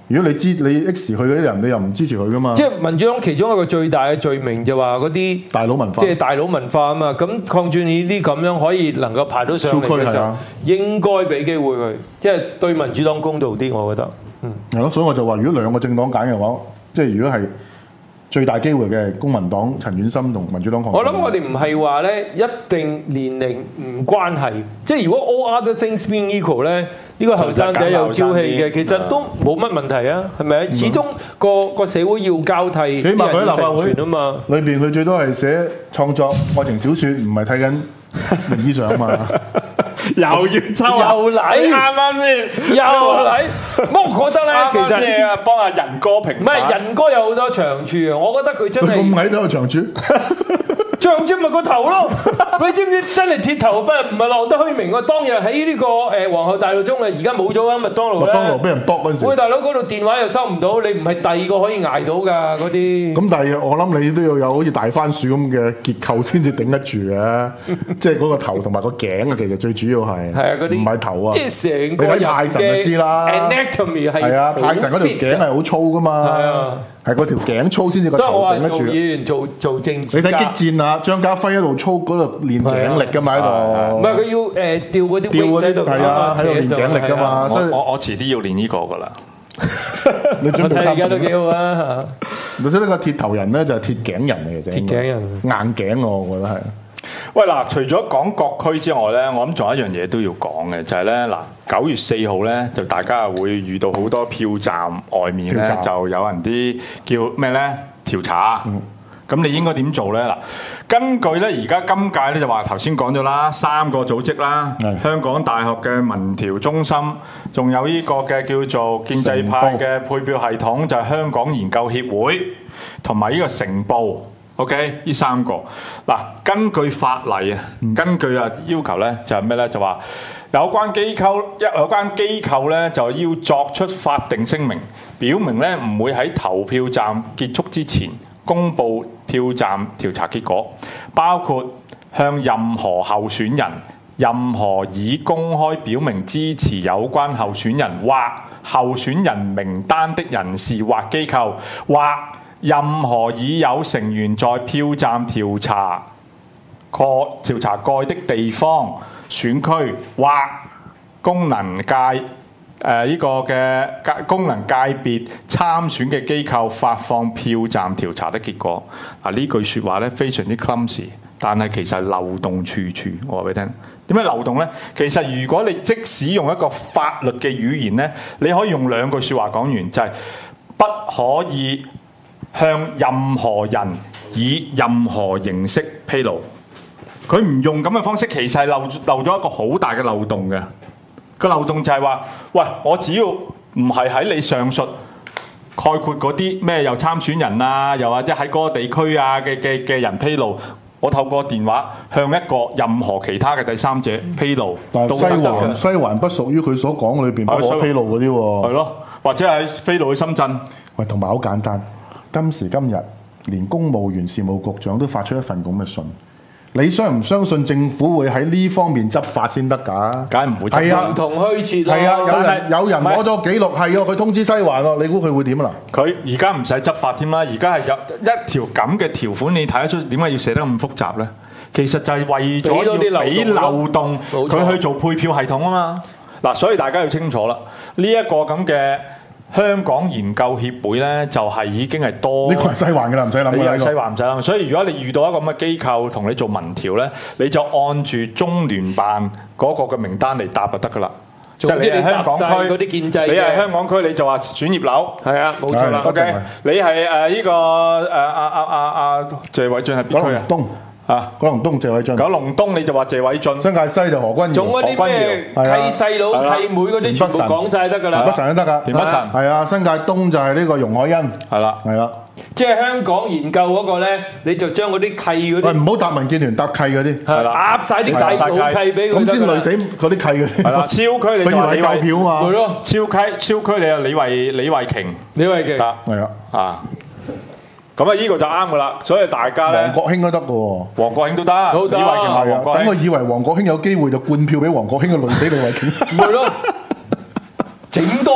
如果你知你 X 佢嗰啲人，你又唔支持佢噶嘛？ 即係民主黨其中一個最大嘅罪名就話嗰啲大佬文化， 即係大佬文化啊嘛。咁鄺俊宇呢啲咁樣可以能夠排到上嚟嘅時候，應該俾機會佢，即係對民主黨公道啲，我覺得。嗯， 係咯，所以我就話，如果兩個政黨揀嘅話，即係如果係最大機會嘅公民黨陳琬琛同民主黨鄺俊宇。 我諗我哋唔係話咧一定年齡唔關係，即係如果 all other things being equal 咧，呢個後生仔有朝氣嘅，其實都冇乜問題啊，係咪啊？始終個個社會要交替， 起碼佢喺立法會啊嘛， 裏邊佢最多係寫創作愛情小説，唔係睇緊名醫相啊嘛。 又要抽啊！ 又嚟啱啱先， 又嚟。我覺得咧，其實先啊，幫阿仁哥平唔係仁哥有好多長處啊！我覺得佢真係咁矮都有長處， 長處咪個頭咯！你知唔知真係鐵頭不唔係浪得虛名喎？當日喺呢個誒皇后大道中啊，而家冇咗啊麥當勞咧。麥當勞俾人剝嗰陣時， 喂大佬嗰度電話又收唔到，你唔係第二個可以捱到㗎嗰啲。 咁但係我諗你都要有好似大番薯咁嘅結構先至頂得住嘅，即係嗰個頭同埋個頸啊，其實最主要係係啊嗰啲唔係頭啊， 即係成個你睇泰神就知啦 anatomy 係係啊，泰神嗰條頸係好粗噶嘛， 係啊， 係嗰條頸粗先至個頭頂得住。 所以我話做議員做做政治你睇激戰啊，張家輝一路操嗰度練頸力噶嘛喺度， 唔係佢要誒吊嗰啲吊嗰啲度係啊，喺度練頸力噶嘛，所以我我遲啲要練呢個噶啦。 你準備我睇而家都三幾好啊！ 你睇呢個鐵頭人咧就係鐵頸人嚟嘅啫， 鐵頸人硬頸喎，我覺得係。 喂嗱，除咗講各區之外咧，我諗仲有一樣嘢都要講嘅，就係咧嗱，九月四號咧就大家會遇到好多票站外面咧就有人啲叫咩咧調查。嗯咁你應該點做呢？嗱，根據咧而家今屆咧就話頭先講咗啦，三個組織啦，香港大學嘅民調中心，仲有呢個嘅叫做建制派嘅配票系統，就係香港研究協會，同埋呢個成報 ，OK， 呢三個。嗱，根據法例啊，根據啊要求咧就係咩咧？就話有關機構一有關機構咧就要作出法定聲明，表明咧唔會喺投票站結束之前公佈票站調查結果，包括向任何候選人、任何已公開表明支持有關候選人或候選人名單的人士或機構，或任何已有成員在票站調查過調查過的地方、選區或功能界。誒呢、呃這個嘅功能界別參選嘅機構發放票站調查的結果，嗱、啊、呢句説話咧非常之 clumsy， 但係其實漏洞處處。我話俾你聽，點解漏洞呢？其實如果你即使用一個法律嘅語言呢，你可以用兩句説話講完，就係、是、不可以向任何人以任何形式披露。佢唔用咁嘅方式，其實係漏漏咗一個好大嘅漏洞嘅。個漏洞就係話，喂，我只要唔係喺你上述概括嗰啲咩又參選人啊，又或者喺嗰個地區啊嘅嘅嘅人披露，我透過電話向一個任何其他嘅第三者披露， 但係西都得環嘅。 西環不屬於佢所講裏邊不可披露嗰啲喎。 係咯，或者係飛到去深圳。 喂，同埋好簡單，今時今日連公務員事務局長都發出一份咁嘅信。你相唔相信政府會喺呢方面執法先得㗎？ 梗係唔會執法。 係啊， 唔同虛設咯。 係啊，有人但係有人攞咗記錄，係啊，佢通知西環咯，你估佢會點啊？ 佢而家唔使執法添啦，而家係有一條咁嘅條款，你睇得出點解要寫得咁複雜呢？其實就係為咗要俾漏洞佢去做配票系統啊嘛。嗱，所以大家要清楚啦，呢、這、一個咁嘅香港研究協會呢，就係、是、已經係多呢個係西環㗎啦，唔使諗㗎。 你係西環唔使諗，所以如果你遇到一個咁嘅機構同你做民調呢，你就按住中聯辦嗰個嘅名單嚟答就得㗎啦。即係你係香港區嗰啲建制嘅， 你係香港區你就話選葉劉， 係啊，冇錯啦。 係 OK，你係誒呢個誒阿阿阿阿謝偉俊係邊區啊？ 東啊， 九龍東謝偉俊， 九龍東你就話謝偉俊， 新界西就何君總堯， 嗰啲咩何君堯契細佬、契妹嗰啲全部講晒得㗎田北啦。 辰都得㗎， 田北辰係啊，新界東就係呢個容海恩， 係啦。 係啦。 即係香港研究嗰個咧，你就將嗰啲契嗰喂， 啲唔好答民建聯，答契嗰啲， 係啦搭晒啲搭晒契老契俾佢咁得㗎啦。 先累死嗰啲契嗰啲。 係啦，超區你佢以為就話李慧夠票嘛係？咯， 超區超區你有李慧李慧瓊李慧瓊得係啊， 啊，咁啊呢個就啱㗎啦。所以大家咧黃，國興都得嘅喎。 黃國興都得， 都得李慧瓊同係啊黃，國興。 等我以為黃國興有機會就灌票俾黃國興嘅累死李慧瓊。 唔係咯，整多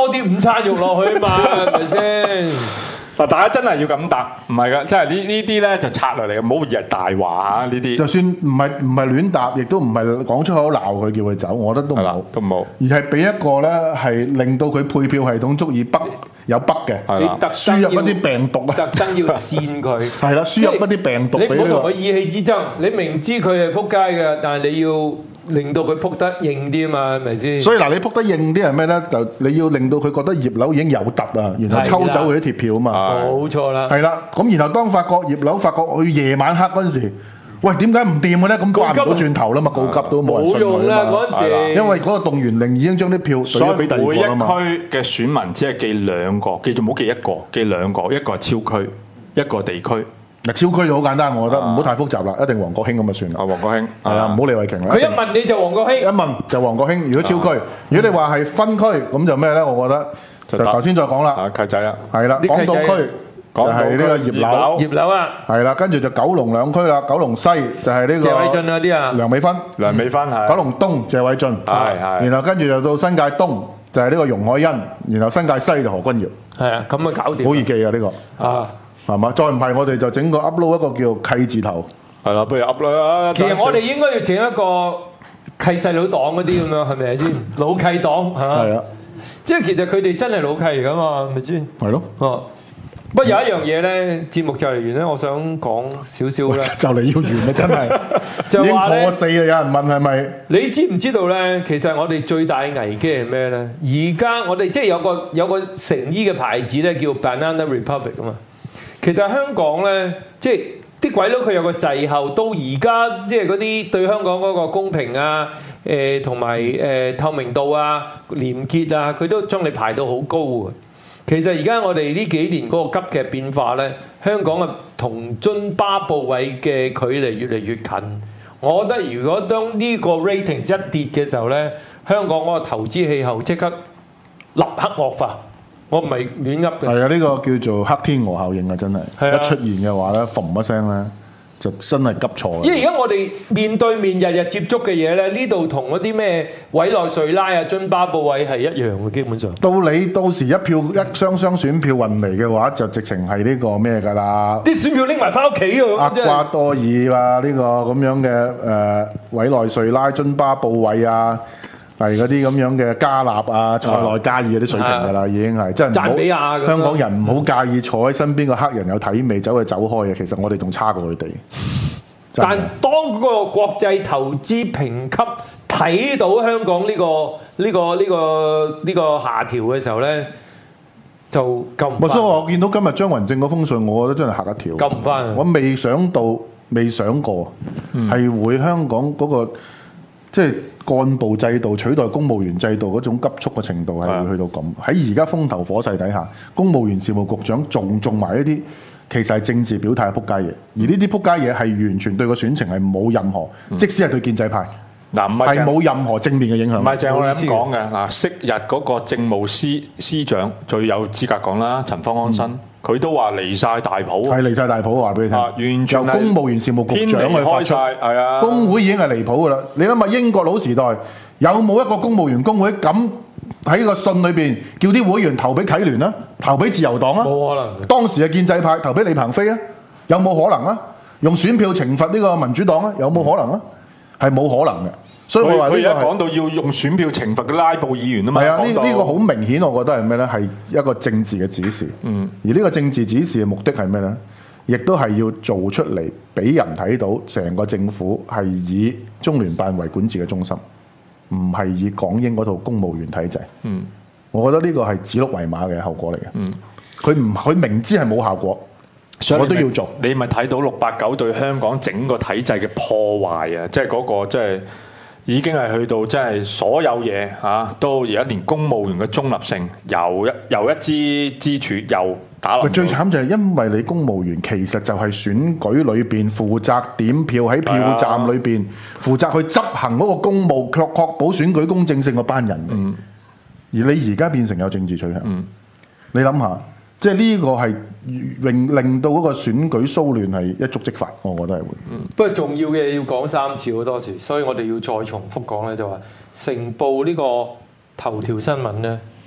多啲午餐肉落去啊嘛，係咪先？ 嗱，大家真係要咁答，唔係噶，即係呢呢啲咧就策略嚟嘅，唔好以為大話嚇呢啲。 就算唔係唔係亂答，亦都唔係講出口鬧佢叫佢走，我覺得都係啦冇， 都冇。 而係俾一個咧係令到佢配票系統足以北有北嘅， 係啦你特輸入一啲病毒啊， 特登要扇佢。 係啦，輸入一啲病毒你唔好俾呢個。 同佢意氣之爭，你明知佢係撲街嘅，但係你要令到佢撲得硬啲啊嘛，係咪先？ 所以嗱，你撲得硬啲係咩咧？就你要令到佢覺得葉劉已經有突啊，然後抽走佢啲鐵票啊嘛。 冇錯啦。 係啦，咁然後當發覺葉劉發覺佢夜晚黑嗰陣時，喂點解唔掂嘅咧？咁掛唔到轉頭啦嘛，告急都冇人信冇用啦佢啊嘛。 嗰陣時， 因為嗰個動員令已經將啲票懟所以咗俾第二每一個啦嘛。 區嘅選民只係記兩個，記住唔好記一個，記兩個，一個係超區，一個地區。 嗱，超區就好簡單，我覺得唔好太複雜啦，一定黃國興咁就算啦。 啊，黃國興係啊，唔好李慧瓊啦。 佢一問你就黃國興， 一問就黃國興。如果超區，如果你話係分區，咁就咩咧？我覺得就就頭先再講啦。 啊，契仔啊， 係啦， 啲契仔港島區就係呢個葉劉。 葉劉啊， 係啦，跟住就九龍兩區啦，九龍西就係呢個謝偉俊嗰啲啊， 梁美芬， 梁美芬係九龍東謝偉俊， 係係然後跟住就到新界東就係呢個容海恩，然後新界西就何君堯， 係啊，咁啊搞掂。 好易記啊呢個， 啊！ 係嘛？再唔係我哋就整個 upload 一個叫契字頭， 係啦，不如 up 啦。 其實我哋應該要整一個契細佬黨嗰啲咁樣，係咪先？老契黨嚇， 係啊， 即係其實佢哋真係老契嚟噶嘛，係咪先？ 係咯。 哦，不過有一樣嘢咧，節目就嚟完咧，我想講少少啦。 就嚟要完啦，真係已經就話咧破四啦！有人問係咪？ 你知唔知道咧？其實我哋最大嘅危機係咩咧？而家我哋即係有個有個成衣嘅牌子咧，叫 Banana Republic 啊嘛。其實香港咧，即係啲鬼佬佢有個滯後，到而家即係嗰啲對香港嗰個公平啊、誒同埋誒透明度啊、廉潔啊，佢都將你排到好高嘅。其實而家我哋呢幾年嗰個急劇變化咧，香港啊同津巴布韋嘅距離越嚟越近。我覺得如果當呢個 rating 一跌嘅時候咧，香港嗰個投資氣候即刻立刻惡化。我唔係亂噏嘅。 係啊，呢個叫做黑天鵝效應啊！真係係啊一出現嘅話咧，嘣一聲咧，就真係急錯嘅。 因為而家我哋面對面日日接觸嘅嘢咧，呢度同嗰啲咩委內瑞拉啊、津巴布韋係一樣嘅，基本上。 到你到時一票一雙雙選票運嚟嘅話，就直情係呢個咩㗎啦？ 啲選票拎埋翻屋企厄喎，真係。 瓜多爾啊，呢個咁樣嘅誒、呃、委內瑞拉、津巴布韋啊，係嗰啲咁樣嘅加納啊、塞內加爾嗰啲水平㗎啦，已經係真係唔贊比亞咁樣好香港人唔好介意坐喺身邊個黑人有體味，走去走開嘅。其實我哋仲差過佢哋。真係但當嗰個國際投資評級睇到香港呢、個呢、個呢、個呢、個下調嘅時候咧，就救唔咪所以翻。 我見到今日張雲正嗰封信，我覺得真係嚇一跳。 救唔返啊我未想到，未想過係、會香港嗰、個即係幹部制度取代公務員制度嗰種急速嘅程度係會去到咁。喺而家風頭火勢底下，公務員事務局長仲種埋一啲其實係政治表態嘅撲街嘢，而呢啲撲街嘢係完全對個選情係冇任何，即使係對建制派嗱，唔係係冇任何正面嘅影響。 唔係淨係我哋咁講嘅嗱，昔日嗰個政務司司長最有資格講啦，陳方安生，佢、都話離晒大譜係離晒大譜，話俾你聽， 啊完全由係公務員事務局長偏離去發出， 開晒係啊工會已經係離譜噶啦。你諗下英國佬時代有冇一個公務員工會咁喺個信裏邊叫啲會員投俾啟聯啦，投俾自由黨啊？ 冇可能嘅。 當時嘅建制派投俾李鵬飛啊？有冇可能啊？用選票懲罰呢個民主黨啊？有冇可能啊？係冇可能嘅。所以我話佢佢而家呢個係講到要用選票懲罰嘅拉布議員啊嘛， 係啊，呢講到呢個好明顯，我覺得係咩咧？係一個政治嘅指示。嗯，而呢個政治指示嘅目的係咩咧？亦都係要做出嚟俾人睇到，成個政府係以中聯辦為管治嘅中心，唔係以港英嗰套公務員體制。 嗯， 我覺得呢個係指鹿為馬嘅後果嚟嘅。嗯，佢唔佢明知係冇效果， 所以你咪我都要做。 你咪睇到六八九對香港整個體制嘅破壞啊！即係嗰個即係已經係去到即係所有嘢嚇、啊，都而家連公務員嘅中立性又一又一支支柱又打落。 最慘就係因為你公務員其實就係選舉裏邊負責點票喺票站裏邊負責去執行嗰個公務，確確保選舉公正性嗰班人。嗯，而你而家變成有政治取向。嗯，你諗下，即係呢個係令令到嗰個選舉騷亂係一觸即發，我覺得係會。嗯， 不過重要嘅要講三次好多時，所以我哋要再重複講咧，就話成報呢個頭條新聞咧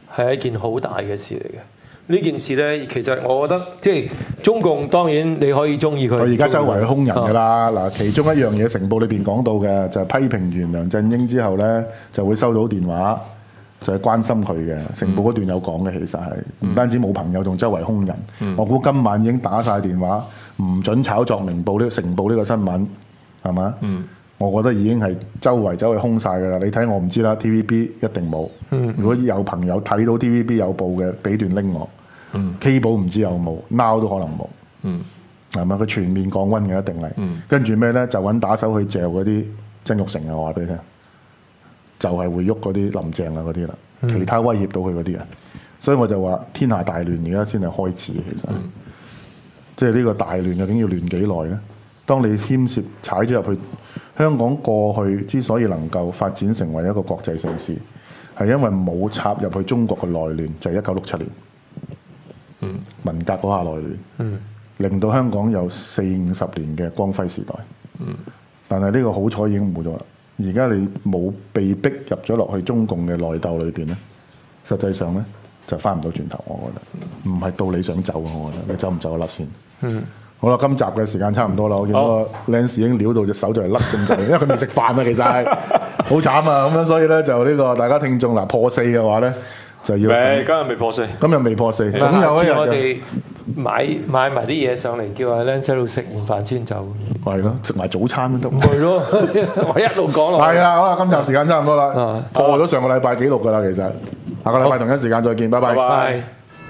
係一件好大嘅事嚟嘅。呢件事咧，其實我覺得即係中共當然你可以中意佢。 佢而家周圍兇人㗎啦，嗱、其中一樣嘢成報裏邊講到嘅就係、批評完梁振英之後咧，就會收到電話，就係、關心佢嘅。成報嗰段有講嘅，其實係唔單止冇朋友，仲周圍兇人。嗯、我估今晚已經打晒電話，唔准炒作明報呢、成報呢個新聞，係嘛？嗯。我覺得已經係周圍走去兇晒㗎啦！你睇我唔知啦 ，T V B 一定冇。嗯、如果有朋友睇到 T V B 有報嘅，俾段拎我。嗯、K 寶唔知有冇 ，Now 都可能冇。嗯，係咪佢全面降溫嘅一定係。嗯、跟住咩咧？就揾打手去嚼嗰啲曾鈺成啊！我話俾你聽，就係、是、會喐嗰啲林鄭啊嗰啲啦，嗯、其他威脅到佢嗰啲啊。所以我就話天下大亂而家先係開始，其實，嗯、即係呢個大亂究竟要亂幾耐咧？當你牽涉踩咗入去，香港過去之所以能夠發展成為一個國際城市，係因為冇插入去中國嘅內亂，就係一九六七年。嗯，文革嗰下內亂，嗯，令到香港有四五十年嘅光輝時代，嗯，但係呢個好彩已經冇咗啦。而家你冇被逼入咗落去中共嘅內鬥裏邊咧，實際上咧就翻唔到轉頭。我覺得唔係到你想走，我覺得你走唔走得甩先。嗯，好啦，今集嘅時間差唔多啦。我見到個 Lance 已經撩到隻手就嚟甩咁滯，因為佢未食飯啊，其實係好慘啊。咁樣所以咧就呢個大家聽眾嗱破四嘅話咧。就要誒，今日未破四， 今日未破四，總咁有一日我哋買買埋啲嘢上嚟，叫阿僆仔喺度食完飯先走。 係咯，食埋早餐都得。 唔係咯，我一路講落。 係啦，好啦，今集時間差唔多啦，破咗上個禮拜紀錄㗎啦，其實。下個禮拜同一時間再見，拜拜。 拜拜。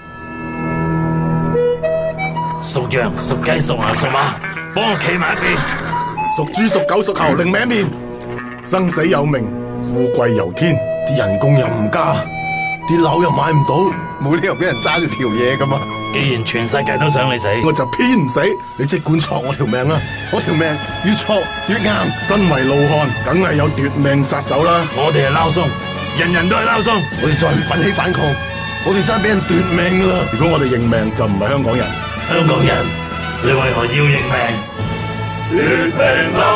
屬羊、屬雞、屬牛、屬馬，幫我企埋一邊。 屬豬、屬狗、屬猴，另名一面。生死有命，富貴由天，啲人工又唔加。啲樓又買唔到，冇理由俾人揸住條嘢噶嘛。 既然全世界都想你死， 我就偏唔死。你即管戳我條命啦，我條命越戳越硬。身為老漢，梗係有奪命殺手啦。 我哋係撈鬆，人人都係撈鬆。 我哋再唔奮起反抗，我哋真係俾人奪命噶啦。如果我哋認命，就唔係香港人。 香港人，你為何要認命？ 奪命啦！